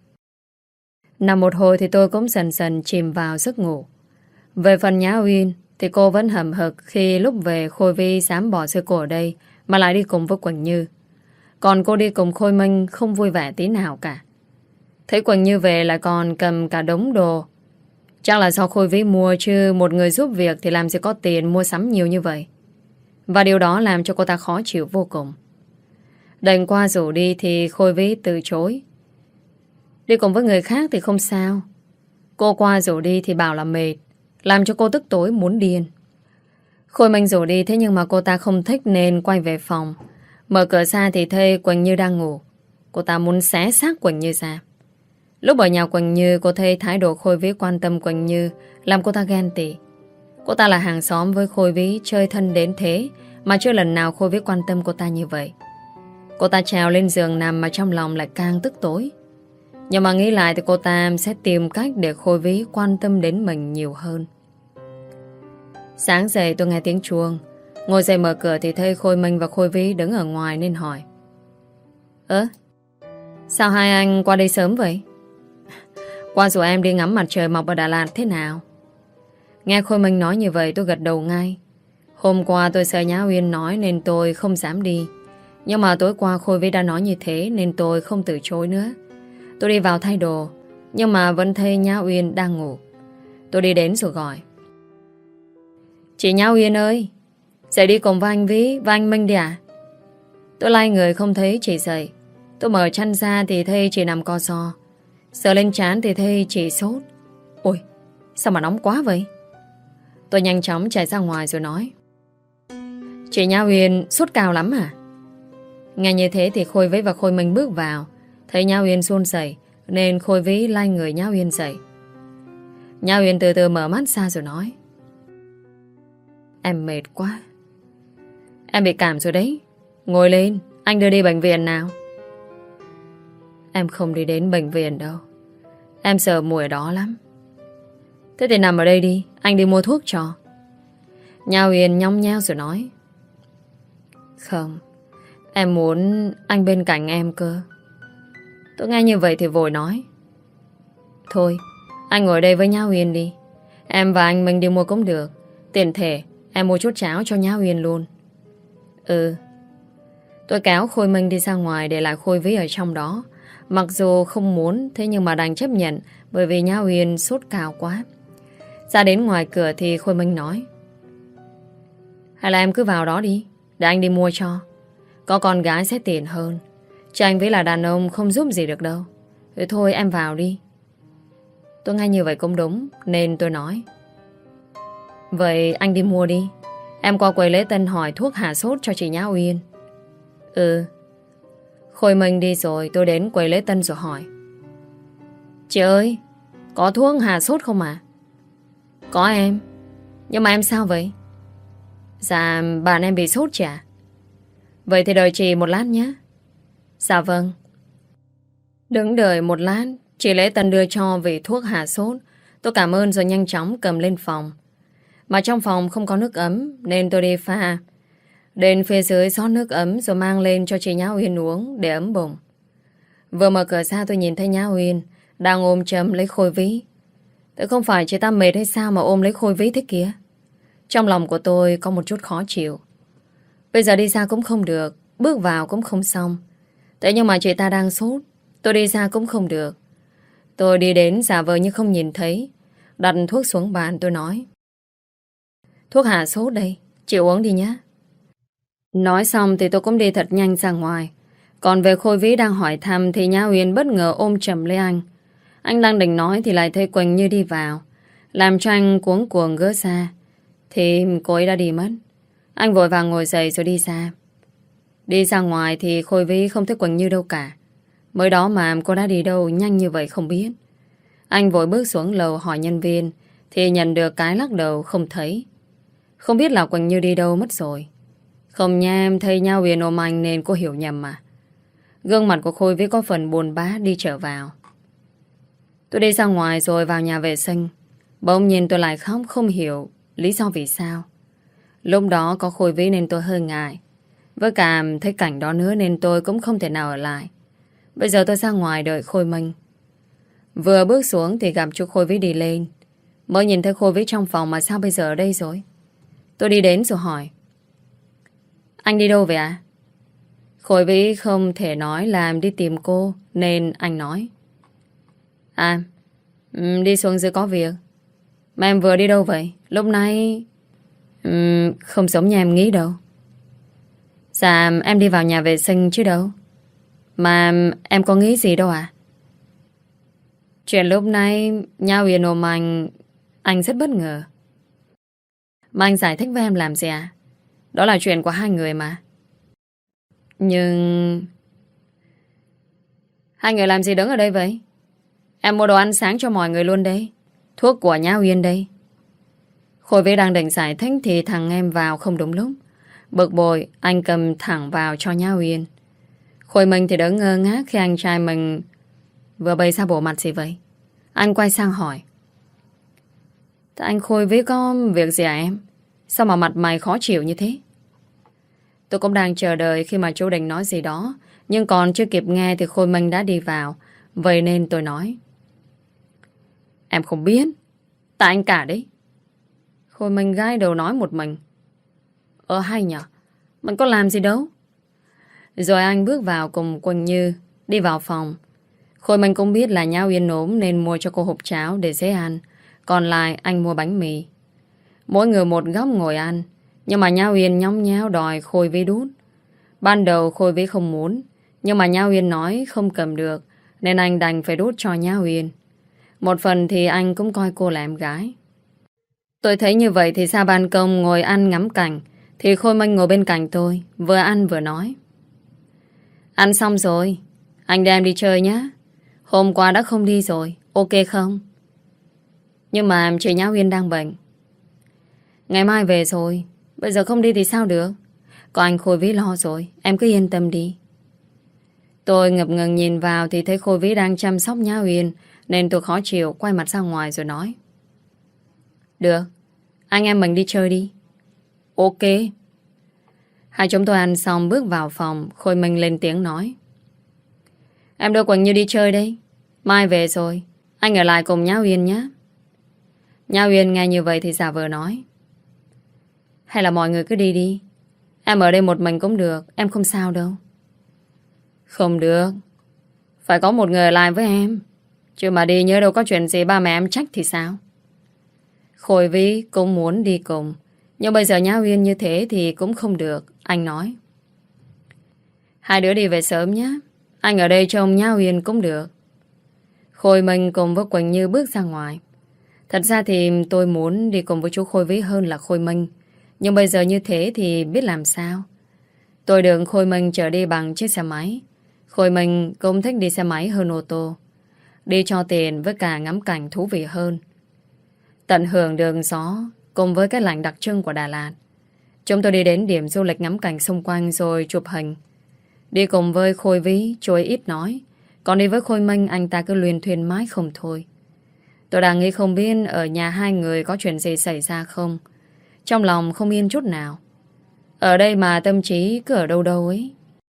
Nằm một hồi thì tôi cũng dần dần chìm vào giấc ngủ. Về phần Nhã Uyên thì cô vẫn hậm hực khi lúc về Khôi Vi dám bỏ rơi cô ở đây mà lại đi cùng với Quỳnh Như. Còn cô đi cùng Khôi Minh không vui vẻ tí nào cả. Thấy Quỳnh Như về lại còn cầm cả đống đồ. Chắc là do Khôi Vi mua chứ một người giúp việc thì làm gì có tiền mua sắm nhiều như vậy. Và điều đó làm cho cô ta khó chịu vô cùng. Đành qua rủ đi thì Khôi Vi từ chối. Đi cùng với người khác thì không sao. Cô qua rủ đi thì bảo là mệt, làm cho cô tức tối muốn điên. Khôi Minh rủ đi thế nhưng mà cô ta không thích nên quay về phòng. Mở cửa ra thì thấy Quỳnh Như đang ngủ. Cô ta muốn xé xác Quỳnh Như ra. Lúc ở nhà Quỳnh Như cô thấy thái độ Khôi Vĩ quan tâm Quỳnh Như làm cô ta ghen tị. Cô ta là hàng xóm với Khôi Vĩ, chơi thân đến thế mà chưa lần nào Khôi Vĩ quan tâm cô ta như vậy. Cô ta trèo lên giường nằm mà trong lòng lại càng tức tối. Nhưng mà nghĩ lại thì cô ta sẽ tìm cách để Khôi Vĩ quan tâm đến mình nhiều hơn. Sáng dậy tôi nghe tiếng chuông. Ngồi dậy mở cửa thì thấy Khôi Minh và Khôi Vĩ đứng ở ngoài nên hỏi. Ơ, sao hai anh qua đây sớm vậy? Qua rủ em đi ngắm mặt trời mọc ở Đà Lạt thế nào? Nghe Khôi Minh nói như vậy tôi gật đầu ngay. Hôm qua tôi sợ Nhã Uyên nói nên tôi không dám đi. Nhưng mà tối qua Khôi Vĩ đã nói như thế nên tôi không từ chối nữa. Tôi đi vào thay đồ, nhưng mà vẫn thấy Nhã Uyên đang ngủ. Tôi đi đến rồi gọi. Chị Nhã Uyên ơi, dậy đi cùng với anh Vĩ và anh Minh đi à? Tôi lay người không thấy chị dậy. Tôi mở chăn ra thì thấy chị nằm co ro. Sờ lên trán thì thấy chị sốt. Ôi, sao mà nóng quá vậy? Tôi nhanh chóng chạy ra ngoài rồi nói. Chị Nhã Uyên sốt cao lắm à? Nghe như thế thì Khôi Vĩ và Khôi Minh bước vào. Thấy Nhã Uyên run rẩy nên Khôi Vĩ lay người Nhã Uyên dậy. Nhã Uyên từ từ mở mắt ra rồi nói. Em mệt quá. Em bị cảm rồi đấy. Ngồi lên, anh đưa đi bệnh viện nào. Em không đi đến bệnh viện đâu. Em sợ mùi ở đó lắm. Thế thì nằm ở đây đi, anh đi mua thuốc cho. Nhã Uyên nhong nheo rồi nói. Không, em muốn anh bên cạnh em cơ. Tôi nghe như vậy thì vội nói. Thôi, anh ngồi đây với Nhã Uyên đi. Em và anh mình đi mua cũng được. Tiền thể, em mua chút cháo cho Nhã Uyên luôn. Ừ. Tôi kéo Khôi Minh đi ra ngoài để lại Khôi Vĩ ở trong đó. Mặc dù không muốn, thế nhưng mà đành chấp nhận bởi vì Nhã Uyên sốt cao quá. Ra đến ngoài cửa thì Khôi Minh nói: hay là em cứ vào đó đi, để anh đi mua cho. Có con gái sẽ tiền hơn. Chứ anh với là đàn ông không giúp gì được đâu. Thế thôi em vào đi. Tôi nghe như vậy cũng đúng, nên tôi nói: vậy anh đi mua đi. Em qua quầy lễ tân hỏi thuốc hạ sốt cho chị Nhã Uyên. Ừ. Khôi Minh đi rồi, tôi đến quầy lễ tân rồi hỏi: chị ơi, có thuốc hạ sốt không ạ? À? Có em. Nhưng mà em sao vậy? Dạ, bạn em bị sốt chị ạ. Vậy thì đợi chị một lát nhé. Dạ vâng. Đứng đợi một lát, chị lễ tân đưa cho vị thuốc hạ sốt. Tôi cảm ơn rồi nhanh chóng cầm lên phòng. Mà trong phòng không có nước ấm nên tôi đi pha. Đến phía dưới xót nước ấm rồi mang lên cho chị Nhã Uyên uống để ấm bụng. Vừa mở cửa ra tôi nhìn thấy Nhã Uyên đang ôm chầm lấy Khôi Vĩ. Thế không phải chị ta mệt hay sao mà ôm lấy Khôi Vĩ thế kia? Trong lòng của tôi có một chút khó chịu. Bây giờ đi ra cũng không được, bước vào cũng không xong. Thế nhưng mà chị ta đang sốt, tôi đi ra cũng không được. Tôi đi đến giả vờ như không nhìn thấy, đặt thuốc xuống bàn tôi nói: thuốc hạ sốt đây, chị uống đi nhé. Nói xong thì tôi cũng đi thật nhanh ra ngoài. Còn về Khôi Vĩ đang hỏi thăm thì Nhã Uyên bất ngờ ôm chầm lấy anh. Anh đang định nói thì lại thấy Quỳnh Như đi vào, làm cho anh cuống cuồng gỡ ra. Thì cô ấy đã đi mất. Anh vội vàng ngồi dậy rồi đi ra. Đi ra ngoài thì Khôi Vĩ không thấy Quỳnh Như đâu cả. Mới đó mà cô đã đi đâu nhanh như vậy không biết. Anh vội bước xuống lầu hỏi nhân viên thì nhận được cái lắc đầu không thấy. Không biết là Quỳnh Như đi đâu mất rồi. Không nha, em thấy Nhã Uyên ôm anh nên cô hiểu nhầm mà. Gương mặt của Khôi Vĩ có phần buồn bã đi trở vào. Tôi đi ra ngoài rồi vào nhà vệ sinh. Bỗng nhiên tôi lại khóc không hiểu lý do vì sao. Lúc đó có Khôi Vĩ nên tôi hơi ngại. Với cả thấy cảnh đó nữa nên tôi cũng không thể nào ở lại. Bây giờ tôi ra ngoài đợi Khôi Minh. Vừa bước xuống thì gặp chú Khôi Vĩ đi lên. Mới nhìn thấy Khôi Vĩ trong phòng mà sao bây giờ ở đây rồi? Tôi đi đến rồi hỏi: anh đi đâu vậy ạ? À? Khôi Vĩ không thể nói là đi tìm cô nên anh nói: à, đi xuống dưới có việc. Mà em vừa đi đâu vậy? Lúc nãy um, không giống như em nghĩ đâu. Dạ em đi vào nhà vệ sinh chứ đâu. Mà em có nghĩ gì đâu à? Chuyện lúc nãy Nhã Uyên ôm anh, anh rất bất ngờ. Mà anh giải thích với em làm gì à? Đó là chuyện của hai người mà. Nhưng... hai người làm gì đứng ở đây vậy? Em mua đồ ăn sáng cho mọi người luôn đây. Thuốc của Nhã Uyên đây. Khôi Vĩ đang định giải thích thì thằng em vào không đúng lúc. Bực bội, anh cầm thẳng vào cho Nhã Uyên. Khôi Minh thì đỡ ngơ ngác khi anh trai mình vừa bày ra bộ mặt gì vậy. Anh quay sang hỏi: thế anh Khôi Vĩ có việc gì à em? Sao mà mặt mày khó chịu như thế? Tôi cũng đang chờ đợi khi mà chú định nói gì đó, nhưng còn chưa kịp nghe thì Khôi Minh đã đi vào. Vậy nên tôi nói: em không biết. Tại anh cả đấy. Khôi Minh gãi đầu nói một mình: ờ hay nhờ, mình có làm gì đâu. Rồi anh bước vào cùng Quỳnh Như đi vào phòng. Khôi Minh cũng biết là Nhã Uyên ốm nên mua cho cô hộp cháo để dễ ăn. Còn lại anh mua bánh mì. Mỗi người một góc ngồi ăn. Nhưng mà Nhã Uyên nhõng nhẽo đòi Khôi Vĩ đút. Ban đầu Khôi Vĩ không muốn, nhưng mà Nhã Uyên nói không cầm được nên anh đành phải đút cho Nhã Uyên. Một phần thì anh cũng coi cô là em gái. Tôi thấy như vậy thì ra ban công ngồi ăn ngắm cảnh, thì Khôi Minh ngồi bên cạnh tôi, vừa ăn vừa nói: ăn xong rồi, anh đem đi chơi nhé. Hôm qua đã không đi rồi, ok không? Nhưng mà chị Nhã Uyên đang bệnh. Ngày mai về rồi, bây giờ không đi thì sao được? Có anh Khôi Vĩ lo rồi, em cứ yên tâm đi. Tôi ngập ngừng nhìn vào thì thấy Khôi Vĩ đang chăm sóc Nhã Uyên, nên tôi khó chịu quay mặt ra ngoài rồi nói: được, anh em mình đi chơi đi. Ok. Hai chúng tôi ăn xong bước vào phòng. Khôi Minh lên tiếng nói: em đưa Quỳnh Như đi chơi đây. Mai về rồi, anh ở lại cùng Nhã Uyên nhé. Nhã Uyên nghe như vậy thì giả vờ nói: hay là mọi người cứ đi đi, Em ở đây một mình cũng được, em không sao đâu. Không được, phải có một người lại với em. Chứ mà đi nhớ đâu có chuyện gì ba mẹ em trách thì sao? Khôi Vy cũng muốn đi cùng, nhưng bây giờ Nhã Uyên như thế thì cũng không được, anh nói. Hai đứa đi về sớm nhé. Anh ở đây trông Nhã Uyên cũng được. Khôi Minh cùng với Quỳnh Như bước ra ngoài. Thật ra thì tôi muốn đi cùng với chú Khôi Vy hơn là Khôi Minh. Nhưng bây giờ như thế thì biết làm sao. Tôi được Khôi Minh chở đi bằng chiếc xe máy. Khôi Minh cũng thích đi xe máy hơn ô tô. Đi cho tiền với cả ngắm cảnh thú vị hơn. Tận hưởng đường gió cùng với cái lạnh đặc trưng của Đà Lạt. Chúng tôi đi đến điểm du lịch ngắm cảnh xung quanh rồi chụp hình. Đi cùng với Khôi Vy, chú ấy ít nói. Còn đi với Khôi Minh, anh ta cứ luyên thuyên mãi không thôi. Tôi đang nghĩ không biết ở nhà hai người có chuyện gì xảy ra không. Trong lòng không yên chút nào. Ở đây mà tâm trí cứ ở đâu đâu ấy.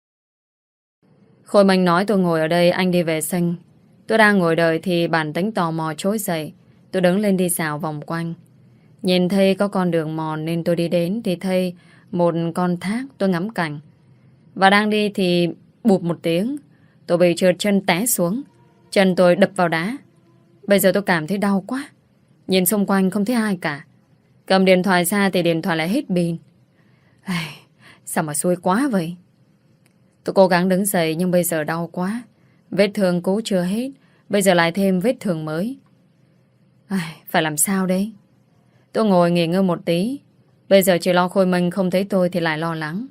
Khôi Minh nói tôi ngồi ở đây, anh đi về sân. Tôi đang ngồi đợi thì bản tính tò mò trỗi dậy. Tôi đứng lên đi dạo vòng quanh. Nhìn thấy có con đường mòn nên tôi đi đến thì thấy một con thác, tôi ngắm cảnh. Và đang đi thì bụp một tiếng, tôi bị trượt chân té xuống. Chân tôi đập vào đá. Bây giờ tôi cảm thấy đau quá. Nhìn xung quanh không thấy ai cả. Cầm điện thoại ra thì điện thoại lại hết pin. Ai, sao mà xui quá vậy. Tôi cố gắng đứng dậy nhưng bây giờ đau quá. Vết thương cũ chưa hết, bây giờ lại thêm vết thương mới. Ai, phải làm sao đây? Tôi ngồi nghỉ ngơi một tí. Bây giờ chỉ lo Khôi Minh không thấy tôi thì lại lo lắng.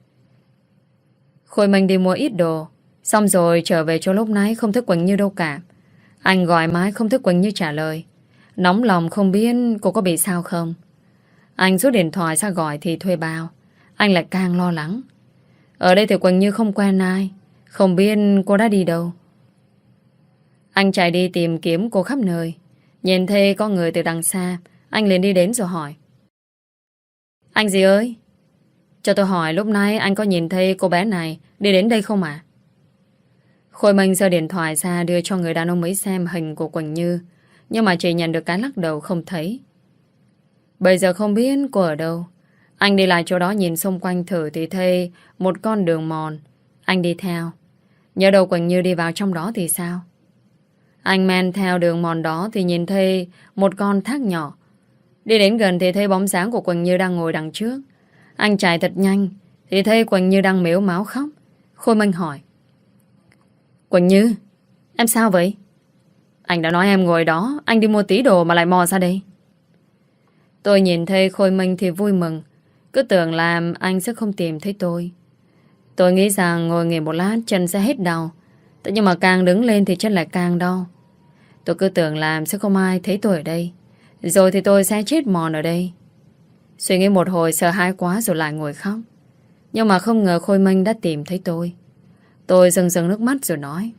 Khôi Minh đi mua ít đồ, xong rồi trở về chỗ lúc nãy không thấy Quỳnh Như đâu cả. Anh gọi mãi không thấy Quỳnh Như trả lời. Nóng lòng không biết cô có bị sao không. Anh rút điện thoại ra gọi thì thuê bao. Anh lại càng lo lắng. Ở đây thì Quỳnh Như không quen ai, không biết cô đã đi đâu. Anh chạy đi tìm kiếm cô khắp nơi. Nhìn thấy có người từ đằng xa, anh liền đi đến rồi hỏi. Anh gì ơi? Cho tôi hỏi lúc nãy anh có nhìn thấy cô bé này đi đến đây không ạ? À? Khôi Minh giơ điện thoại ra đưa cho người đàn ông ấy xem hình của Quỳnh Như. Nhưng mà chỉ nhận được cái lắc đầu không thấy. Bây giờ không biết cô ở đâu. Anh đi lại chỗ đó nhìn xung quanh thử thì thấy một con đường mòn. Anh đi theo. Nhớ đâu Quỳnh Như đi vào trong đó thì sao? Anh men theo đường mòn đó thì nhìn thấy một con thác nhỏ. Đi đến gần thì thấy bóng dáng của Quỳnh Như đang ngồi đằng trước. Anh chạy thật nhanh thì thấy Quỳnh Như đang mếu máo khóc. Khôi Minh hỏi. Quỳnh Như, em sao vậy? Anh đã nói em ngồi đó, anh đi mua tí đồ mà lại mò ra đây. Tôi nhìn thấy Khôi Minh thì vui mừng. Cứ tưởng là anh sẽ không tìm thấy tôi. Tôi nghĩ rằng ngồi nghỉ một lát chân sẽ hết đau. Thế nhưng mà càng đứng lên thì chân lại càng đau. Tôi cứ tưởng là sẽ không ai thấy tôi ở đây. Rồi thì tôi sẽ chết mòn ở đây. Suy nghĩ một hồi sợ hãi quá rồi lại ngồi khóc. Nhưng mà không ngờ Khôi Minh đã tìm thấy tôi. Tôi rưng rưng nước mắt rồi nói.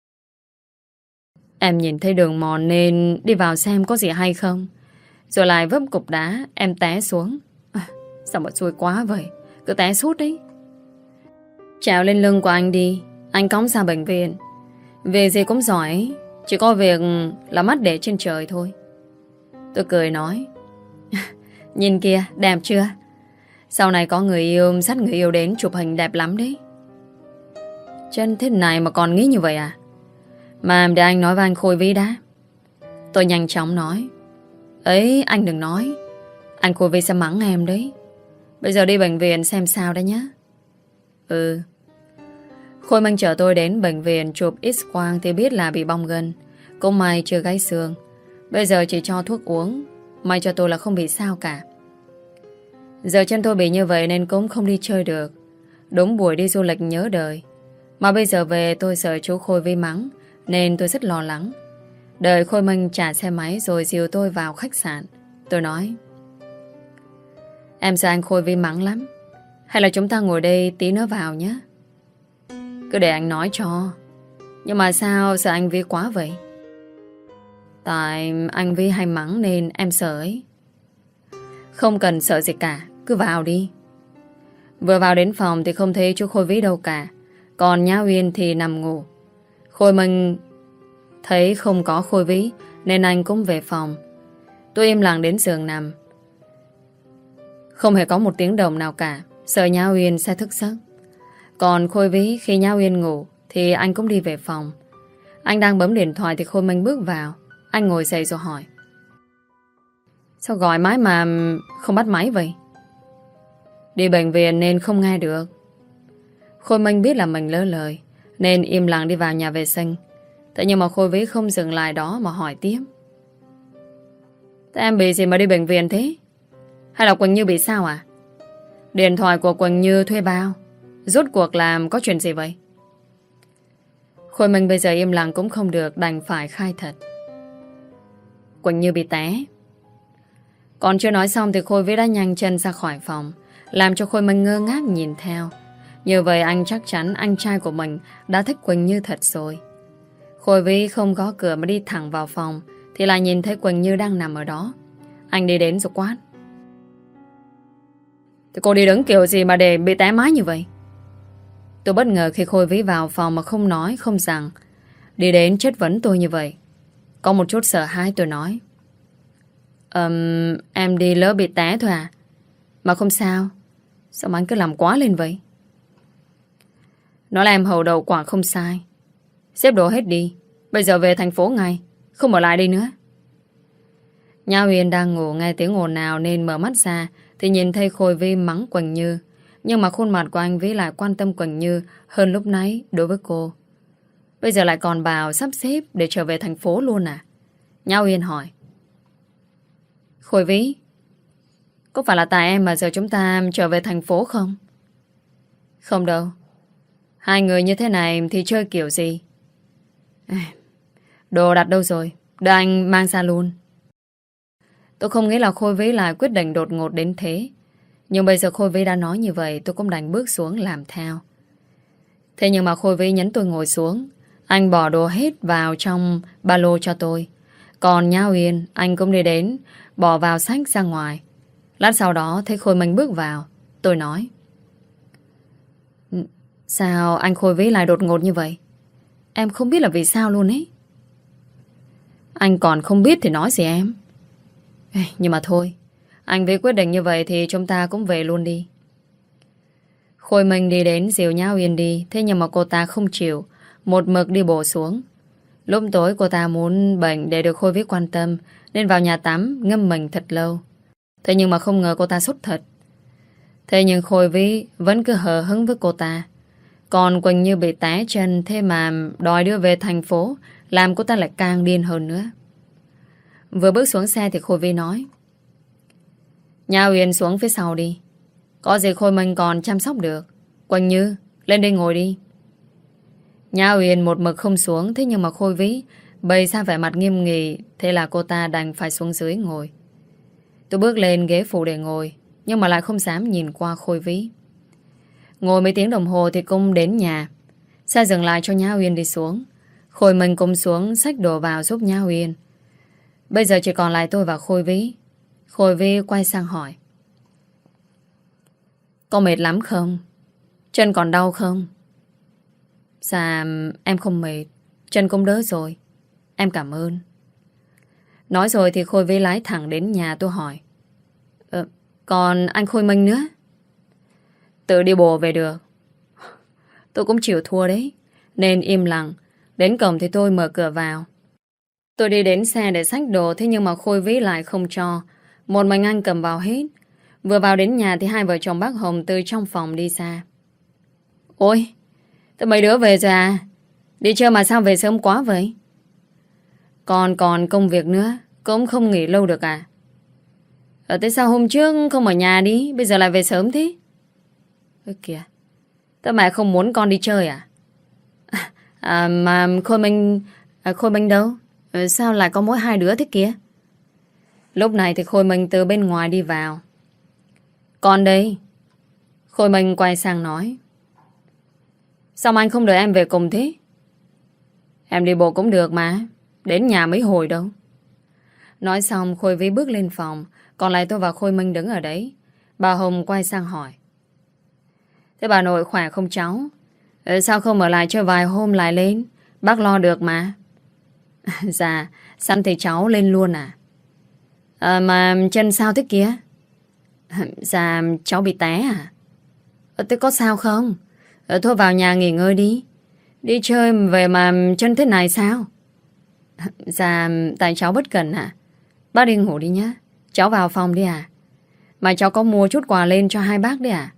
Em nhìn thấy đường mòn nên đi vào xem có gì hay không. Rồi lại vấp cục đá, em té xuống. À, sao mà xui quá vậy. Cứ té sút đấy. Trèo lên lưng của anh đi. Anh cõng ra bệnh viện. Về gì cũng giỏi. Chỉ có việc là mắt để trên trời thôi. Tôi cười nói. Nhìn kìa, đẹp chưa? Sau này có người yêu, dắt người yêu đến chụp hình đẹp lắm đấy. Chân thế này mà còn nghĩ như vậy à? Mà để anh nói với anh Khôi Vy đã. Tôi nhanh chóng nói. Ấy, anh đừng nói. Anh Khôi Vy sẽ mắng em đấy. Bây giờ đi bệnh viện xem sao đấy nhá. Ừ. Khôi Minh chở tôi đến bệnh viện chụp X-quang thì biết là bị bong gân. Cũng may chưa gãy xương. Bây giờ chỉ cho thuốc uống. May cho tôi là không bị sao cả. Giờ chân tôi bị như vậy nên cũng không đi chơi được. Đúng buổi đi du lịch nhớ đời. Mà bây giờ về tôi sợ chú Khôi Vy mắng nên tôi rất lo lắng. Đợi Khôi Minh trả xe máy rồi dìu tôi vào khách sạn. Tôi nói. Em sợ anh Khôi Vy mắng lắm. Hay là chúng ta ngồi đây tí nữa vào nhé. Cứ để anh nói cho. Nhưng mà sao sợ anh Vy quá vậy? Tại anh Vy hay mắng nên em sợ ấy. Không cần sợ gì cả. Cứ vào đi. Vừa vào đến phòng thì không thấy chú Khôi Vy đâu cả. Còn Nhã Uyên thì nằm ngủ. Khôi Minh thấy không có Khôi Vy nên anh cũng về phòng. Tôi im lặng đến giường nằm. Không hề có một tiếng động nào cả. sợ Nhã Uyên sẽ thức giấc. Còn Khôi Vĩ khi Nhã Uyên ngủ thì anh cũng đi về phòng. Anh đang bấm điện thoại thì Khôi Minh bước vào. Anh ngồi dậy rồi hỏi: sao gọi mãi mà không bắt máy vậy? Đi bệnh viện nên không nghe được. Khôi Minh biết là mình lỡ lời nên im lặng đi vào nhà vệ sinh. Thế nhưng mà Khôi Vĩ không dừng lại đó mà hỏi tiếp: thế em bị gì mà đi bệnh viện thế? Hay là Quỳnh Như bị sao à? Điện thoại của Quỳnh Như thuê bao, rốt cuộc làm có chuyện gì vậy? Khôi Minh bây giờ im lặng cũng không được, đành phải khai thật: Quỳnh Như bị té. Còn chưa nói xong thì Khôi Vĩ đã nhanh chân ra khỏi phòng, làm cho Khôi Minh ngơ ngác nhìn theo. Như vậy anh chắc chắn anh trai của mình đã thích Quỳnh Như thật rồi. Khôi Vĩ không gõ cửa mà đi thẳng vào phòng thì lại nhìn thấy Quỳnh Như đang nằm ở đó. Anh đi đến rồi quát: thì cô đi đứng kiểu gì mà để bị té mái như vậy? Tôi bất ngờ khi Khôi Vĩ vào phòng mà không nói không rằng, đi đến chất vấn tôi như vậy. Có một chút sợ hãi tôi nói: um, em đi lỡ bị té thôi à? Mà không sao. Sao mà anh cứ làm quá lên vậy? Nó là em hầu đầu quả không sai. Xếp đồ hết đi, bây giờ về thành phố ngay, không ở lại đây nữa. Nhã Uyên đang ngủ nghe tiếng ồn nào nên mở mắt ra thì nhìn thấy Khôi Vĩ mắng Quỳnh Như. Nhưng mà khuôn mặt của anh Vĩ lại quan tâm Quỳnh Như hơn lúc nãy đối với cô. Bây giờ lại còn bảo sắp xếp để trở về thành phố luôn à? Nhã Uyên hỏi: Khôi Vĩ, có phải là tại em mà giờ chúng ta trở về thành phố không? Không đâu. Hai người như thế này thì chơi kiểu gì? Đồ đặt đâu rồi? Đưa anh mang ra luôn. Tôi không nghĩ là Khôi Vĩ lại quyết định đột ngột đến thế. Nhưng bây giờ Khôi Vĩ đã nói như vậy, tôi cũng đành bước xuống làm theo. Thế nhưng mà Khôi Vĩ nhấn tôi ngồi xuống. Anh bỏ đồ hết vào trong ba lô cho tôi. Còn Nhã Uyên, anh cũng đi đến, bỏ vào sách ra ngoài. Lát sau đó thấy Khôi Minh bước vào. Tôi nói: sao anh Khôi Vĩ lại đột ngột như vậy? Em không biết là vì sao luôn ấy. Anh còn không biết thì nói gì em. Ê, nhưng mà thôi, anh Vĩ quyết định như vậy thì chúng ta cũng về luôn đi. Khôi Minh đi đến dìu Nhã Uyên đi. Thế nhưng mà cô ta không chịu, một mực đi bộ xuống. Lúc tối cô ta muốn bệnh để được Khôi Vĩ quan tâm nên vào nhà tắm ngâm mình thật lâu. Thế nhưng mà không ngờ cô ta sốt thật. Thế nhưng Khôi Vĩ vẫn cứ hờ hững với cô ta. Còn Quỳnh Như bị té chân, thế mà đòi đưa về thành phố, làm cô ta lại càng điên hơn nữa. Vừa bước xuống xe thì Khôi Vĩ nói: Nhã Uyên xuống phía sau đi, có gì Khôi Minh còn chăm sóc được. Quỳnh Như, lên đây ngồi đi. Nhã Uyên một mực không xuống. Thế nhưng mà Khôi Vĩ bày ra vẻ mặt nghiêm nghị. Thế là cô ta đành phải xuống dưới ngồi. Tôi bước lên ghế phụ để ngồi, nhưng mà lại không dám nhìn qua Khôi Vĩ. Ngồi mấy tiếng đồng hồ thì cũng đến nhà. Xe dừng lại cho Nhã Uyên đi xuống. Khôi Minh cũng xuống xách đồ vào giúp Nhã Uyên. Bây giờ chỉ còn lại tôi và Khôi Vĩ. Khôi Vĩ quay sang hỏi: có mệt lắm không? Chân còn đau không? Dạ em không mệt, chân cũng đỡ rồi. Em cảm ơn. Nói rồi thì Khôi Vĩ lái thẳng đến nhà. Tôi hỏi: ờ, còn anh Khôi Minh nữa? Tự đi bộ về được. Tôi cũng chịu thua đấy, nên im lặng. Đến cổng thì tôi mở cửa vào. Tôi đi đến xe để xách đồ. Thế nhưng mà Khôi Vĩ lại không cho. Một mình anh cầm vào hết. Vừa vào đến nhà thì hai vợ chồng bác Hồng từ trong phòng đi xa. Ôi, thế mấy đứa về rồi à? Đi chơi mà sao về sớm quá vậy? Còn còn công việc nữa, cũng không nghỉ lâu được à? Ở thế sao hôm trước không ở nhà đi, bây giờ lại về sớm thế? Ơ kìa, thế mẹ không muốn con đi chơi à? À, à mà Khôi Minh à, Khôi Minh đâu? À, sao lại có mỗi hai đứa thế kia? Lúc này thì Khôi Minh từ bên ngoài đi vào. Con đây. Khôi Minh quay sang nói: sao mà anh không đợi em về cùng thế? Em đi bộ cũng được mà, đến nhà mấy hồi đâu. Nói xong Khôi Vĩ bước lên phòng. Còn lại tôi và Khôi Minh đứng ở đấy. Bà Hồng quay sang hỏi: thế bà nội khỏe không cháu? Ừ, sao không ở lại chơi vài hôm lại lên? Bác lo được mà. Dạ, sẵn thì cháu lên luôn à? À mà chân sao thế kia? Dạ cháu bị té à? Ờ, Thế có sao không? Ờ, Thôi vào nhà nghỉ ngơi đi. Đi chơi về mà chân thế này sao? Dạ, tại cháu bất cẩn à? Bác đi ngủ đi nhá. Cháu vào phòng đi à? Mà cháu có mua chút quà lên cho hai bác đấy à?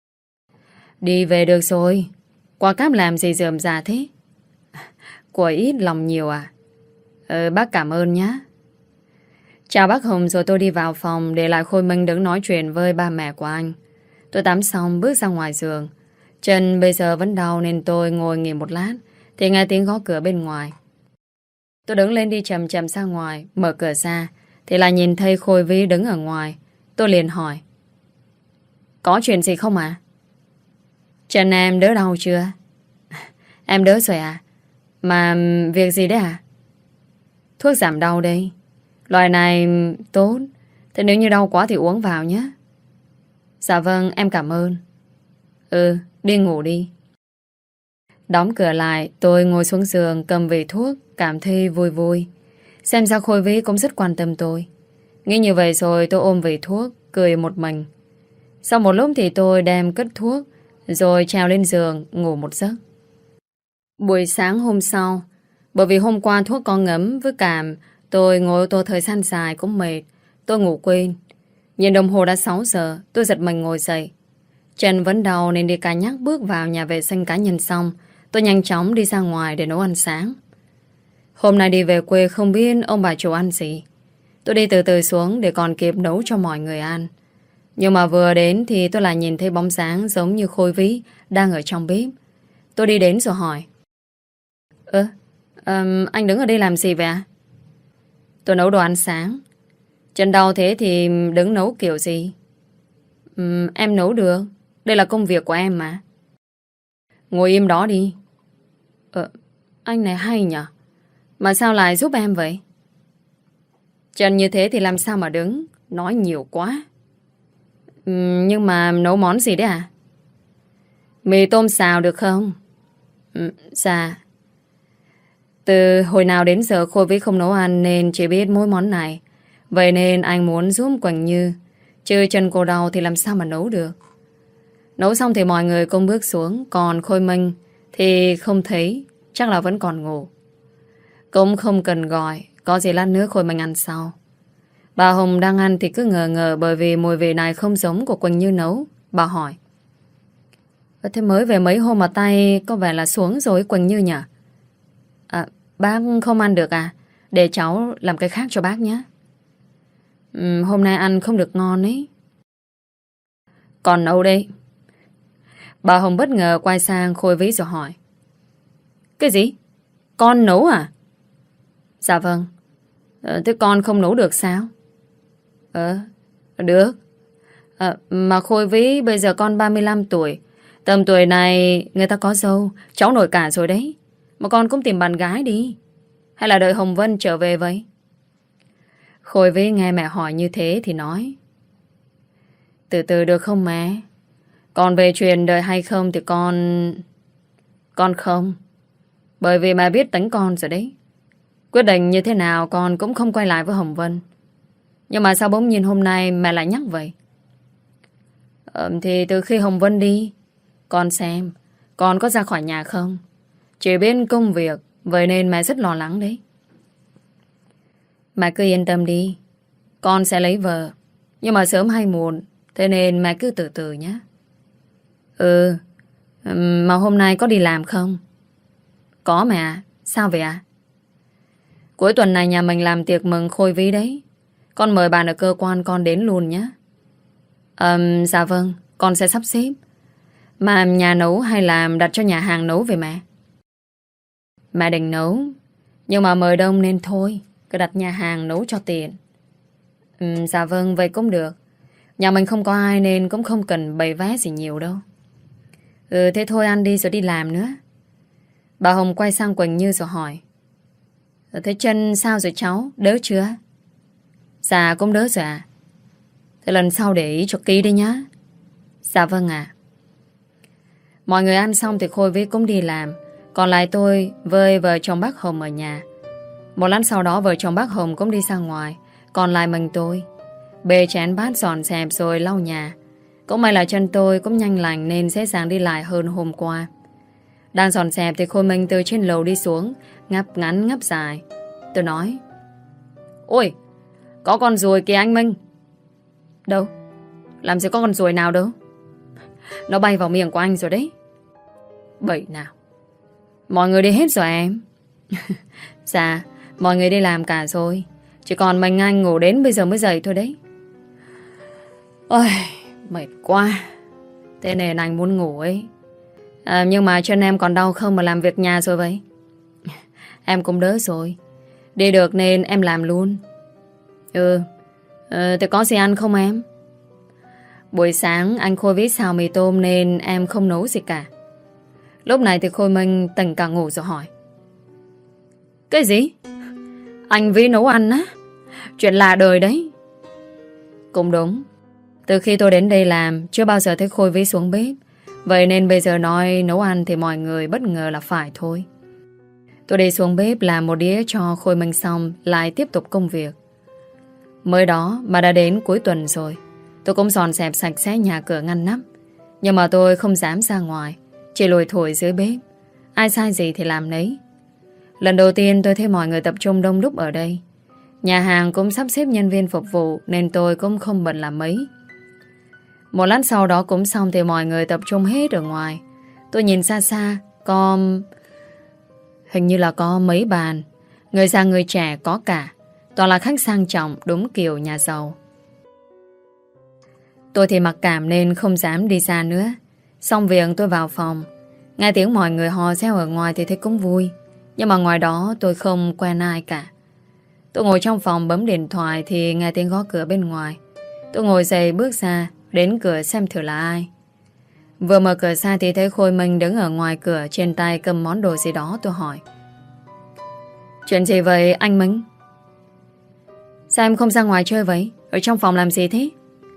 Đi về được rồi. Quà cáp làm gì rườm rà thế? Của ít lòng nhiều à? Ờ, bác cảm ơn nhá. Chào bác Hùng rồi tôi đi vào phòng để lại Khôi Minh đứng nói chuyện với ba mẹ của anh. Tôi tắm xong bước ra ngoài giường. Chân bây giờ vẫn đau nên tôi ngồi nghỉ một lát thì nghe tiếng gõ cửa bên ngoài. Tôi đứng lên đi chậm chậm ra ngoài, mở cửa ra thì lại nhìn thấy Khôi Vy đứng ở ngoài. Tôi liền hỏi: có chuyện gì không ạ? Chân em đỡ đau chưa? Em đỡ rồi à? Mà việc gì đấy à? Thuốc giảm đau đây. Loại này tốt. Thế nếu như đau quá thì uống vào nhé. Dạ vâng, em cảm ơn. Ừ, đi ngủ đi. Đóng cửa lại, tôi ngồi xuống giường cầm vị thuốc, cảm thấy vui vui. Xem ra Khôi Vy cũng rất quan tâm tôi. Nghĩ như vậy rồi tôi ôm vị thuốc, cười một mình. Sau một lúc thì tôi đem cất thuốc, rồi trèo lên giường, ngủ một giấc. Buổi sáng hôm sau, bởi vì hôm qua thuốc có ngấm với cảm, tôi ngồi ô tô thời gian dài cũng mệt. Tôi ngủ quên. Nhìn đồng hồ đã sáu giờ, tôi giật mình ngồi dậy. Chân vẫn đau nên đi cả nhắc bước vào nhà vệ sinh cá nhân xong, tôi nhanh chóng đi ra ngoài để nấu ăn sáng. Hôm nay đi về quê không biết ông bà chủ ăn gì. Tôi đi từ từ xuống để còn kịp nấu cho mọi người ăn. Nhưng mà vừa đến thì tôi lại nhìn thấy bóng dáng giống như Khôi Vy đang ở trong bếp. Tôi đi đến rồi hỏi: Ơ, um, anh đứng ở đây làm gì vậy ạ? Tôi nấu đồ ăn sáng. Chân đau thế thì đứng nấu kiểu gì? Um, em nấu được. Đây là công việc của em mà. Ngồi im đó đi. Ờ, anh này hay nhỉ? Mà sao lại giúp em vậy? Chân như thế thì làm sao mà đứng? Nói nhiều quá. um, Nhưng mà nấu món gì đấy à? Mì tôm xào được không? Um, dạ. Từ hồi nào đến giờ Khôi Vy không nấu ăn nên chỉ biết mỗi món này. Vậy nên anh muốn giúp Quỳnh Như. Chứ chân cô đau thì làm sao mà nấu được. Nấu xong thì mọi người cùng bước xuống. Còn Khôi Minh thì không thấy. Chắc là vẫn còn ngủ. Cũng không cần gọi. Có gì lát nữa Khôi Minh ăn sau. Bà Hồng đang ăn thì cứ ngờ ngờ bởi vì mùi vị này không giống của Quỳnh Như nấu. Bà hỏi: Thế mới về mấy hôm mà tay có vẻ là xuống rồi Quỳnh Như nhỉ? À, bác không ăn được à? Để cháu làm cái khác cho bác nhé. Ừ, hôm nay ăn không được ngon ấy. Còn nấu đây. Bà Hồng bất ngờ quay sang Khôi Vy rồi hỏi: Cái gì? Con nấu à? Dạ vâng. Ờ, thế con không nấu được sao? Ờ, được. À, mà Khôi Vy bây giờ con ba mươi lăm tuổi. Tầm tuổi này người ta có dâu. Cháu nổi cả rồi đấy. Mà con cũng tìm bạn gái đi. Hay là đợi Hồng Vân trở về vậy? Khôi Vy nghe mẹ hỏi như thế thì nói: Từ từ được không mẹ? Còn về chuyện đợi hay không thì con... Con không. Bởi vì mẹ biết tính con rồi đấy. Quyết định như thế nào con cũng không quay lại với Hồng Vân. Nhưng mà sao bỗng nhiên hôm nay mẹ lại nhắc vậy? Ờ, thì từ khi Hồng Vân đi, con xem con có ra khỏi nhà không? Chỉ biết công việc. Vậy nên mẹ rất lo lắng đấy. Mẹ cứ yên tâm đi. Con sẽ lấy vợ. Nhưng mà sớm hay muộn. Thế nên mẹ cứ từ từ nhé. Ừ. Mà hôm nay có đi làm không? Có mẹ. Sao vậy ạ? Cuối tuần này nhà mình làm tiệc mừng Khôi Vy đấy. Con mời bạn ở cơ quan con đến luôn nhé. um, Dạ vâng. Con sẽ sắp xếp. Mà nhà nấu hay làm đặt cho nhà hàng nấu về mẹ? Mẹ định nấu. Nhưng mà mời đông nên thôi. Cứ đặt nhà hàng nấu cho tiện. um, Dạ vâng, vậy cũng được. Nhà mình không có ai nên cũng không cần bày vé gì nhiều đâu. Ừ, thế thôi ăn đi rồi đi làm nữa. Bà Hồng quay sang Quỳnh Như rồi hỏi: Thế chân sao rồi cháu? Đỡ chưa? Dạ cũng đỡ rồi ạ. Thế lần sau để ý cho kỹ đi nhá. Dạ vâng ạ. Mọi người ăn xong thì Khôi Vy cũng đi làm. Còn lại tôi với vợ chồng bác Hồng ở nhà. Một lát sau đó vợ chồng bác Hồng cũng đi ra ngoài. Còn lại mình tôi bê chén bát dọn dẹp rồi lau nhà. Cũng may là chân tôi cũng nhanh lành nên dễ dàng đi lại hơn hôm qua. Đang dọn dẹp thì Khôi Minh từ trên lầu đi xuống, ngáp ngắn ngáp dài. Tôi nói: Ôi, có con ruồi kìa anh Minh. Đâu? Làm gì có con ruồi nào đâu. Nó bay vào miệng của anh rồi đấy. Bậy nào. Mọi người đi hết rồi em. Dạ, mọi người đi làm cả rồi. Chỉ còn mình anh ngủ đến bây giờ mới dậy thôi đấy. Ôi, mệt quá. Thế nên anh muốn ngủ ấy. à, Nhưng mà chân em còn đau không mà làm việc nhà rồi vậy? Em cũng đỡ rồi. Đi được nên em làm luôn. Ừ, ờ, thế có gì ăn không em? Buổi sáng anh Khôi viết xào mì tôm nên em không nấu gì cả. Lúc này thì Khôi Minh tỉnh cả ngủ rồi hỏi: Cái gì? Anh Vĩ nấu ăn á? Chuyện lạ đời đấy. Cũng đúng. Từ khi tôi đến đây làm chưa bao giờ thấy Khôi Vĩ xuống bếp. Vậy nên bây giờ nói nấu ăn thì mọi người bất ngờ là phải thôi. Tôi đi xuống bếp làm một đĩa cho Khôi Minh xong lại tiếp tục công việc. Mới đó mà đã đến cuối tuần rồi. Tôi cũng dọn dẹp sạch sẽ nhà cửa ngăn nắp. Nhưng mà tôi không dám ra ngoài, chỉ lùi thổi dưới bếp. Ai sai gì thì làm nấy. Lần đầu tiên tôi thấy mọi người tập trung đông đúc ở đây. Nhà hàng cũng sắp xếp nhân viên phục vụ nên tôi cũng không bận làm mấy. Một lát sau đó cũng xong thì mọi người tập trung hết ở ngoài. Tôi nhìn xa xa, có... hình như là có mấy bàn. Người già người trẻ có cả. Toàn là khách sang trọng đúng kiểu nhà giàu. Tôi thì mặc cảm nên không dám đi xa nữa. Xong việc tôi vào phòng. Nghe tiếng mọi người hò reo ở ngoài thì thấy cũng vui. Nhưng mà ngoài đó tôi không quen ai cả. Tôi ngồi trong phòng bấm điện thoại thì nghe tiếng gõ cửa bên ngoài. Tôi ngồi dậy bước ra, đến cửa xem thử là ai. Vừa mở cửa ra thì thấy Khôi Minh đứng ở ngoài cửa, trên tay cầm món đồ gì đó. Tôi hỏi: Chuyện gì vậy anh Minh? Sao em không ra ngoài chơi vậy? Ở trong phòng làm gì thế?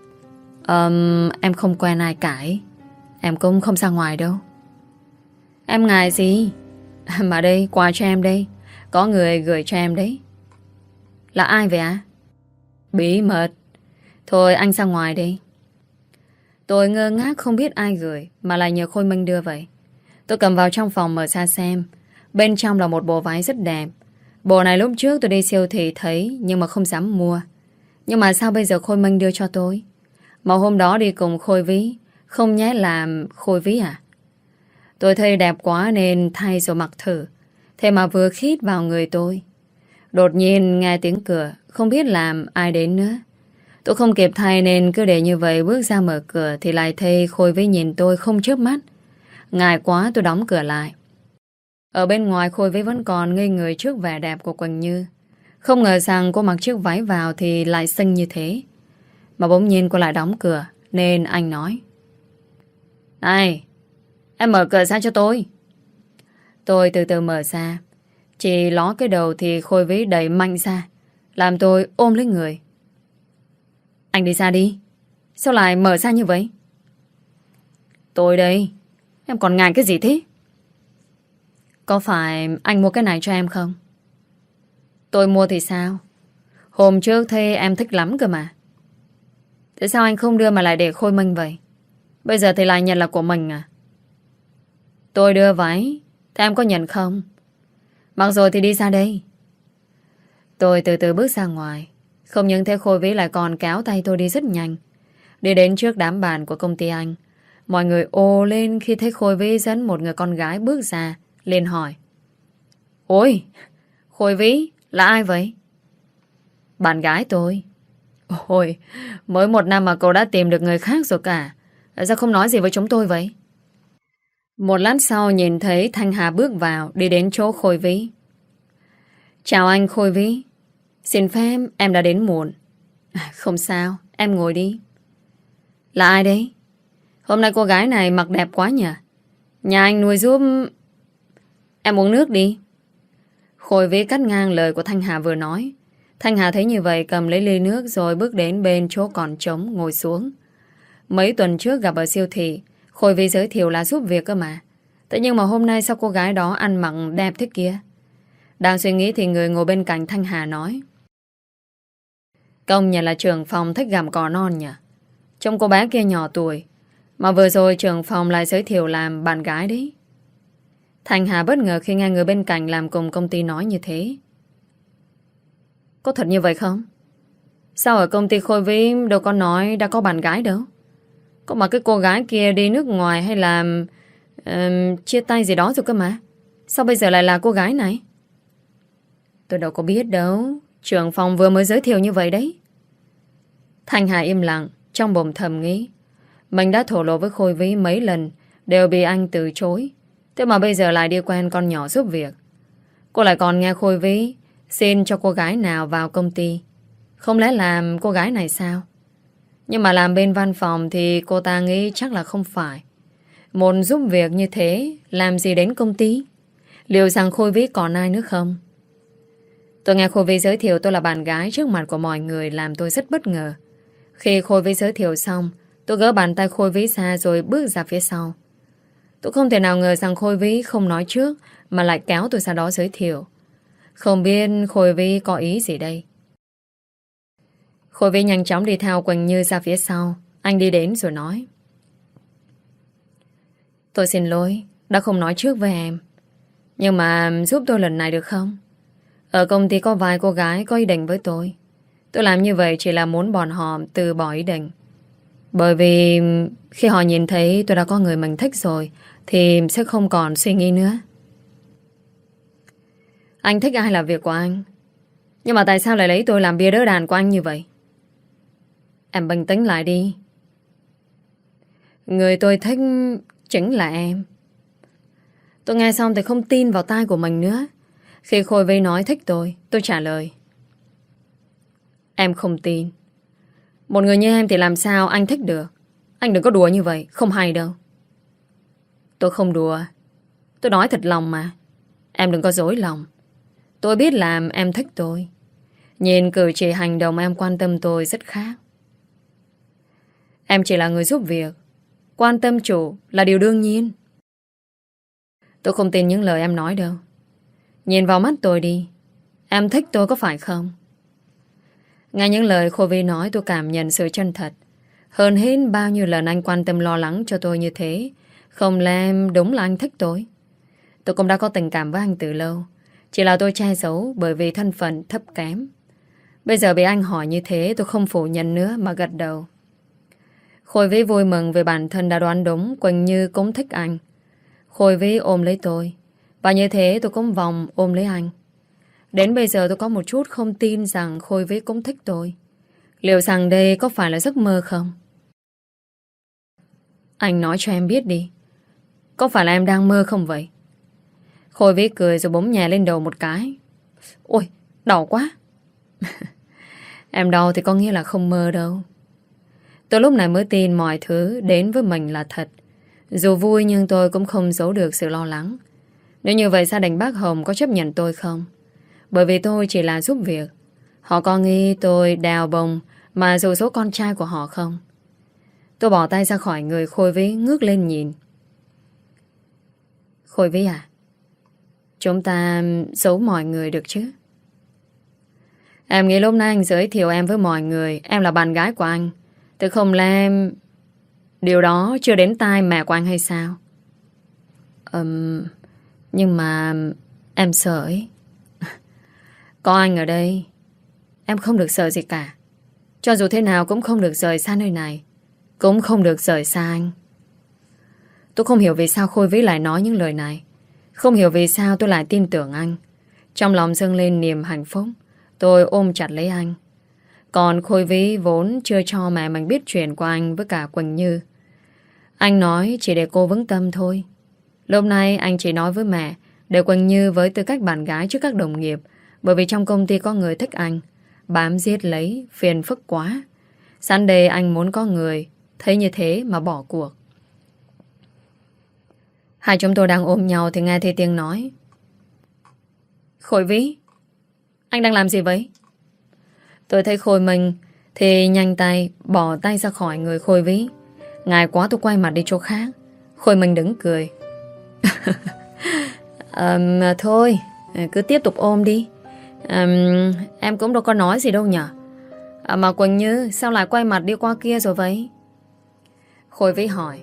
um, Em không quen ai cả ấy. Em cũng không ra ngoài đâu. Em ngại gì? Mà đây, quà cho em đây. Có người gửi cho em đấy. Là ai vậy ạ? Bí mật. Thôi anh ra ngoài đi. Tôi ngơ ngác không biết ai gửi mà lại nhờ Khôi Minh đưa vậy. Tôi cầm vào trong phòng mở ra xem. Bên trong là một bộ váy rất đẹp. Bộ này lúc trước tôi đi siêu thị thấy nhưng mà không dám mua. Nhưng mà sao bây giờ Khôi Minh đưa cho tôi? Mà hôm đó đi cùng Khôi Vĩ, không nhé làm Khôi Vĩ à? Tôi thấy đẹp quá nên thay rồi mặc thử. Thế mà vừa khít vào người tôi. Đột nhiên nghe tiếng cửa, không biết làm ai đến nữa. Tôi không kịp thay nên cứ để như vậy bước ra mở cửa thì lại thấy Khôi Vĩ nhìn tôi không chớp mắt. Ngại quá tôi đóng cửa lại. Ở bên ngoài Khôi Vĩ vẫn còn ngây người trước vẻ đẹp của Quỳnh Như. Không ngờ rằng cô mặc chiếc váy vào thì lại xinh như thế. Mà bỗng nhiên cô lại đóng cửa nên anh nói: Này, em mở cửa ra cho tôi. Tôi từ từ mở ra. Chỉ ló cái đầu thì Khôi Vĩ đẩy mạnh ra, làm tôi ôm lấy người. Anh đi ra đi. Sao lại mở ra như vậy? Tôi đây. Em còn ngại cái gì thế? Có phải anh mua cái này cho em không? Tôi mua thì sao? Hôm trước thấy em thích lắm cơ mà. Thế sao anh không đưa mà lại để Khôi Minh vậy? Bây giờ thì lại nhận là của mình à? Tôi đưa váy, thế em có nhận không? Mặc rồi thì đi ra đây. Tôi từ từ bước ra ngoài. Không những thế Khôi Vĩ lại còn kéo tay tôi đi rất nhanh. Đi đến trước đám bàn của công ty anh. Mọi người ồ lên khi thấy Khôi Vĩ dẫn một người con gái bước ra, liền hỏi: Ôi, Khôi Vĩ, là ai vậy? Bạn gái tôi. Ôi, mới một năm mà cậu đã tìm được người khác rồi cả. Sao không nói gì với chúng tôi vậy? Một lát sau nhìn thấy Thanh Hà bước vào, đi đến chỗ Khôi Vĩ. Chào anh Khôi Vĩ. Xin phép em đã đến muộn. Không sao, em ngồi đi. Là ai đấy? Hôm nay cô gái này mặc đẹp quá nhỉ? Nhà anh nuôi giúp... Em uống nước đi. Khôi Vĩ cắt ngang lời của Thanh Hà vừa nói. Thanh Hà thấy như vậy cầm lấy ly nước rồi bước đến bên chỗ còn trống ngồi xuống. Mấy tuần trước gặp ở siêu thị, Khôi Vĩ giới thiệu là giúp việc cơ mà. Thế nhưng mà hôm nay sao cô gái đó ăn mặc đẹp thế kia? Đang suy nghĩ thì người ngồi bên cạnh Thanh Hà nói: Công nhận là trưởng phòng thích gặm cò non nhỉ? Trông cô bé kia nhỏ tuổi, mà vừa rồi trưởng phòng lại giới thiệu làm bạn gái đấy. Thanh Hà bất ngờ khi nghe người bên cạnh làm cùng công ty nói như thế. Có thật như vậy không? Sao ở công ty Khôi Vĩ đâu có nói đã có bạn gái đâu? Có mà cái cô gái kia đi nước ngoài hay là uh, chia tay gì đó rồi cơ mà. Sao bây giờ lại là cô gái này? Tôi đâu có biết đâu. Trưởng phòng vừa mới giới thiệu như vậy đấy. Thanh Hà im lặng, trong bụng thầm nghĩ. Mình đã thổ lộ với Khôi Vĩ mấy lần, đều bị anh từ chối. Thế mà bây giờ lại đi quen con nhỏ giúp việc. Cô lại còn nghe Khôi Vĩ xin cho cô gái nào vào công ty. Không lẽ làm cô gái này sao? Nhưng mà làm bên văn phòng thì cô ta nghĩ chắc là không phải. Một giúp việc như thế làm gì đến công ty? Liệu rằng Khôi Vĩ còn ai nữa không? Tôi nghe Khôi Vĩ giới thiệu tôi là bạn gái trước mặt của mọi người làm tôi rất bất ngờ. Khi Khôi Vĩ giới thiệu xong, tôi gỡ bàn tay Khôi Vĩ ra rồi bước ra phía sau. Tôi không thể nào ngờ rằng Khôi Vĩ không nói trước mà lại kéo tôi ra đó giới thiệu. Không biết Khôi Vĩ có ý gì đây. Khôi Vĩ nhanh chóng đi theo Quỳnh Như ra phía sau. Anh đi đến rồi nói. Tôi xin lỗi đã không nói trước với em. Nhưng mà giúp tôi lần này được không? Ở công ty có vài cô gái có ý định với tôi. Tôi làm như vậy chỉ là muốn bọn họ từ bỏ ý định. Bởi vì khi họ nhìn thấy tôi đã có người mình thích rồi thì sẽ không còn suy nghĩ nữa. Anh thích ai là việc của anh. Nhưng mà tại sao lại lấy tôi làm bia đỡ đàn của anh như vậy? Em bình tĩnh lại đi. Người tôi thích chính là em. Tôi nghe xong thì không tin vào tai của mình nữa. Khi Khôi Vĩ nói thích tôi, tôi trả lời. Em không tin. Một người như em thì làm sao anh thích được? Anh đừng có đùa như vậy, không hay đâu. Tôi không đùa. Tôi nói thật lòng mà. Em đừng có dối lòng. Tôi biết làm em thích tôi. Nhìn cử chỉ hành động em quan tâm tôi rất khác. Em chỉ là người giúp việc. Quan tâm chủ là điều đương nhiên. Tôi không tin những lời em nói đâu. Nhìn vào mắt tôi đi. Em thích tôi có phải không? Nghe những lời Khôi Vĩ nói tôi cảm nhận sự chân thật. Hơn hết bao nhiêu lần anh quan tâm lo lắng cho tôi như thế. Không lẽ đúng là anh thích tôi? Tôi cũng đã có tình cảm với anh từ lâu. Chỉ là tôi che giấu bởi vì thân phận thấp kém. Bây giờ bị anh hỏi như thế tôi không phủ nhận nữa mà gật đầu. Khôi Vĩ vui mừng vì bản thân đã đoán đúng Quỳnh Như cũng thích anh. Khôi Vĩ ôm lấy tôi. Và như thế tôi cũng vòng ôm lấy anh. Đến bây giờ tôi có một chút không tin rằng Khôi Vĩ cũng thích tôi. Liệu rằng đây có phải là giấc mơ không? Anh nói cho em biết đi. Có phải là em đang mơ không vậy? Khôi Vĩ cười rồi búng nhẹ lên đầu một cái. Ôi, đau quá. Em đau thì có nghĩa là không mơ đâu. Tôi lúc này mới tin mọi thứ đến với mình là thật. Dù vui nhưng tôi cũng không giấu được sự lo lắng. Nếu như vậy gia đình bác Hồng có chấp nhận tôi không? Bởi vì tôi chỉ là giúp việc. Họ có nghi tôi đào bồng mà dụ dỗ con trai của họ không? Tôi bỏ tay ra khỏi người Khôi Vĩ, ngước lên nhìn. Khôi Vĩ à? Chúng ta giấu mọi người được chứ? Em nghĩ lúc nay anh giới thiệu em với mọi người, em là bạn gái của anh. Thế không lẽ em... điều đó chưa đến tai mẹ của anh hay sao? um, Nhưng mà em sợ ấy. Có anh ở đây, em không được sợ gì cả. Cho dù thế nào cũng không được rời xa nơi này, cũng không được rời xa anh. Tôi không hiểu vì sao Khôi Vĩ lại nói những lời này. Không hiểu vì sao tôi lại tin tưởng anh. Trong lòng dâng lên niềm hạnh phúc. Tôi ôm chặt lấy anh. Còn Khôi Vĩ vốn chưa cho mẹ mình biết chuyện của anh với cả Quỳnh Như. Anh nói chỉ để cô vững tâm thôi. Lúc này anh chỉ nói với mẹ để Quỳnh Như với tư cách bạn gái trước các đồng nghiệp. Bởi vì trong công ty có người thích anh. Bám giết lấy, phiền phức quá. Sẵn đây anh muốn có người thấy như thế mà bỏ cuộc. Hai chúng tôi đang ôm nhau thì nghe thấy tiếng nói. Khôi Vĩ, anh đang làm gì vậy? Tôi thấy Khôi mình thì nhanh tay bỏ tay ra khỏi người Khôi Vĩ. Ngại quá tôi quay mặt đi chỗ khác. Khôi mình đứng cười. um, Thôi cứ tiếp tục ôm đi. um, Em cũng đâu có nói gì đâu nhở. à, Mà Quỳnh Như sao lại quay mặt đi qua kia rồi vậy? Khôi Vĩ hỏi.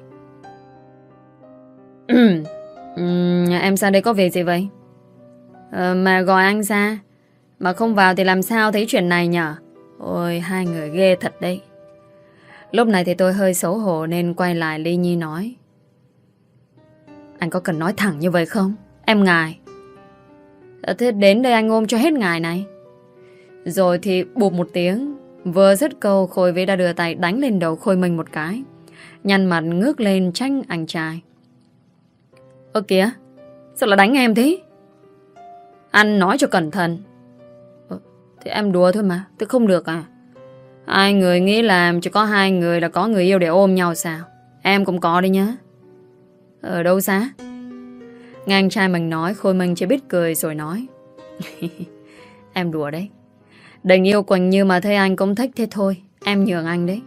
uhm, Em sang đây có việc gì vậy? Ờ, mà gọi anh ra mà không vào thì làm sao thấy chuyện này nhở? Ôi, hai người ghê thật đấy. Lúc này thì tôi hơi xấu hổ nên quay lại Ly Nhi nói. Anh có cần nói thẳng như vậy không? Em ngại. Thế đến đây anh ôm cho hết ngài này. Rồi thì bụp một tiếng. Vừa dứt câu, Khôi Vĩ đã đưa tay đánh lên đầu Khôi Minh một cái, nhăn mặt ngước lên trách anh trai. Ơ kìa, sao lại đánh em thế? Anh nói cho cẩn thận. Ờ, thì em đùa thôi mà, thế không được à? Hai người nghĩ làm chỉ có hai người là có người yêu để ôm nhau sao? Em cũng có đi nhá. Ở đâu xa? Nghe anh trai mình nói, Khôi Minh chỉ biết cười rồi nói. Em đùa đấy. Định yêu Quỳnh Như mà thấy anh cũng thích thế thôi. Em nhường anh đấy.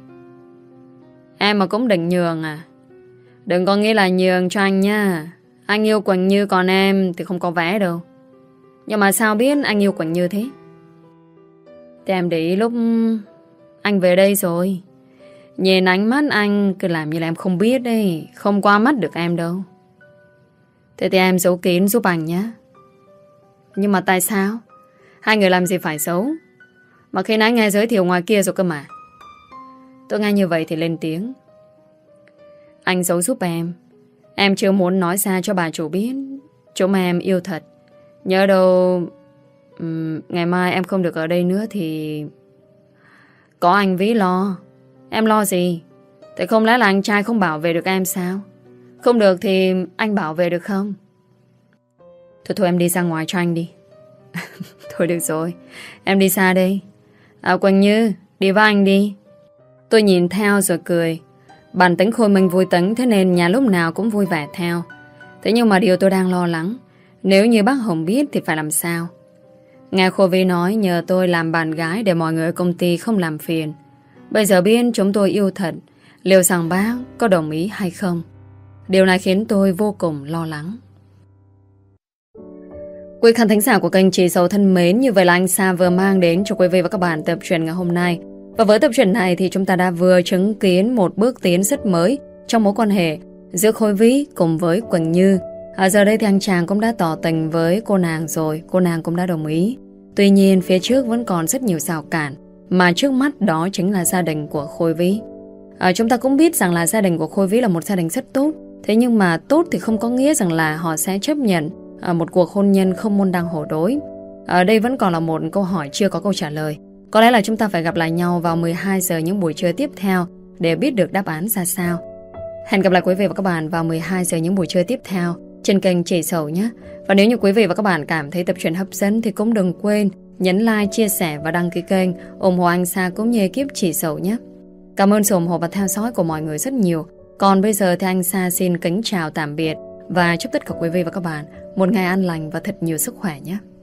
Em mà cũng định nhường à? Đừng có nghĩ là nhường cho anh nha. Anh yêu Quỳnh Như còn em thì không có vé đâu. Nhưng mà sao biết anh yêu Quỳnh Như thế? Thì em để ý lúc anh về đây rồi, nhìn ánh mắt anh cứ làm như là em không biết đấy. Không qua mắt được em đâu. Thế thì em giấu kín giúp anh nhé. Nhưng mà tại sao? Hai người làm gì phải giấu? Mà khi nãy nghe giới thiệu ngoài kia rồi cơ mà. Tôi nghe như vậy thì lên tiếng. Anh giấu giúp em. Em chưa muốn nói ra cho bà chủ biết chỗ mà em yêu thật. Nhớ đâu um, ngày mai em không được ở đây nữa thì có anh Vĩ lo. Em lo gì? Thế không lẽ là anh trai không bảo vệ được em sao? Không được thì anh bảo vệ được không? Thôi thôi em đi ra ngoài cho anh đi. Thôi được rồi, em đi xa đây. À Quỳnh Như, đi với anh đi. Tôi nhìn theo rồi cười. Bản tính Khôi Minh vui tính, thế nên nhà lúc nào cũng vui vẻ theo. Thế nhưng mà điều tôi đang lo lắng, nếu như bác Hồng biết thì phải làm sao? Nghe Khôi Vĩ nói nhờ tôi làm bạn gái để mọi người ở công ty không làm phiền. Bây giờ biết chúng tôi yêu thật, liệu rằng bác có đồng ý hay không? Điều này khiến tôi vô cùng lo lắng. Quý khán thính giả của kênh Chị Dậu thân mến, như vậy là anh Sa vừa mang đến cho quý vị và các bạn tập truyện ngày hôm nay. Và với tập truyện này thì chúng ta đã vừa chứng kiến một bước tiến rất mới trong mối quan hệ giữa Khôi Vĩ cùng với Quỳnh Như. À, giờ đây thì anh chàng cũng đã tỏ tình với cô nàng rồi, cô nàng cũng đã đồng ý. Tuy nhiên phía trước vẫn còn rất nhiều rào cản, mà trước mắt đó chính là gia đình của Khôi Vĩ. À, chúng ta cũng biết rằng là gia đình của Khôi Vĩ là một gia đình rất tốt. Thế nhưng mà tốt thì không có nghĩa rằng là họ sẽ chấp nhận à, một cuộc hôn nhân không môn đăng hộ đối. Ở đây vẫn còn là một câu hỏi chưa có câu trả lời. Có lẽ là chúng ta phải gặp lại nhau vào mười hai giờ những buổi trưa tiếp theo để biết được đáp án ra sao. Hẹn gặp lại quý vị và các bạn vào mười hai giờ những buổi trưa tiếp theo trên kênh Chị Dậu nhé. Và nếu như quý vị và các bạn cảm thấy tập truyện hấp dẫn thì cũng đừng quên nhấn like, chia sẻ và đăng ký kênh ủng hộ anh Sa cũng như ekip Chị Dậu nhé. Cảm ơn sự ủng hộ và theo dõi của mọi người rất nhiều. Còn bây giờ thì anh Sa xin kính chào tạm biệt và chúc tất cả quý vị và các bạn một ngày an lành và thật nhiều sức khỏe nhé.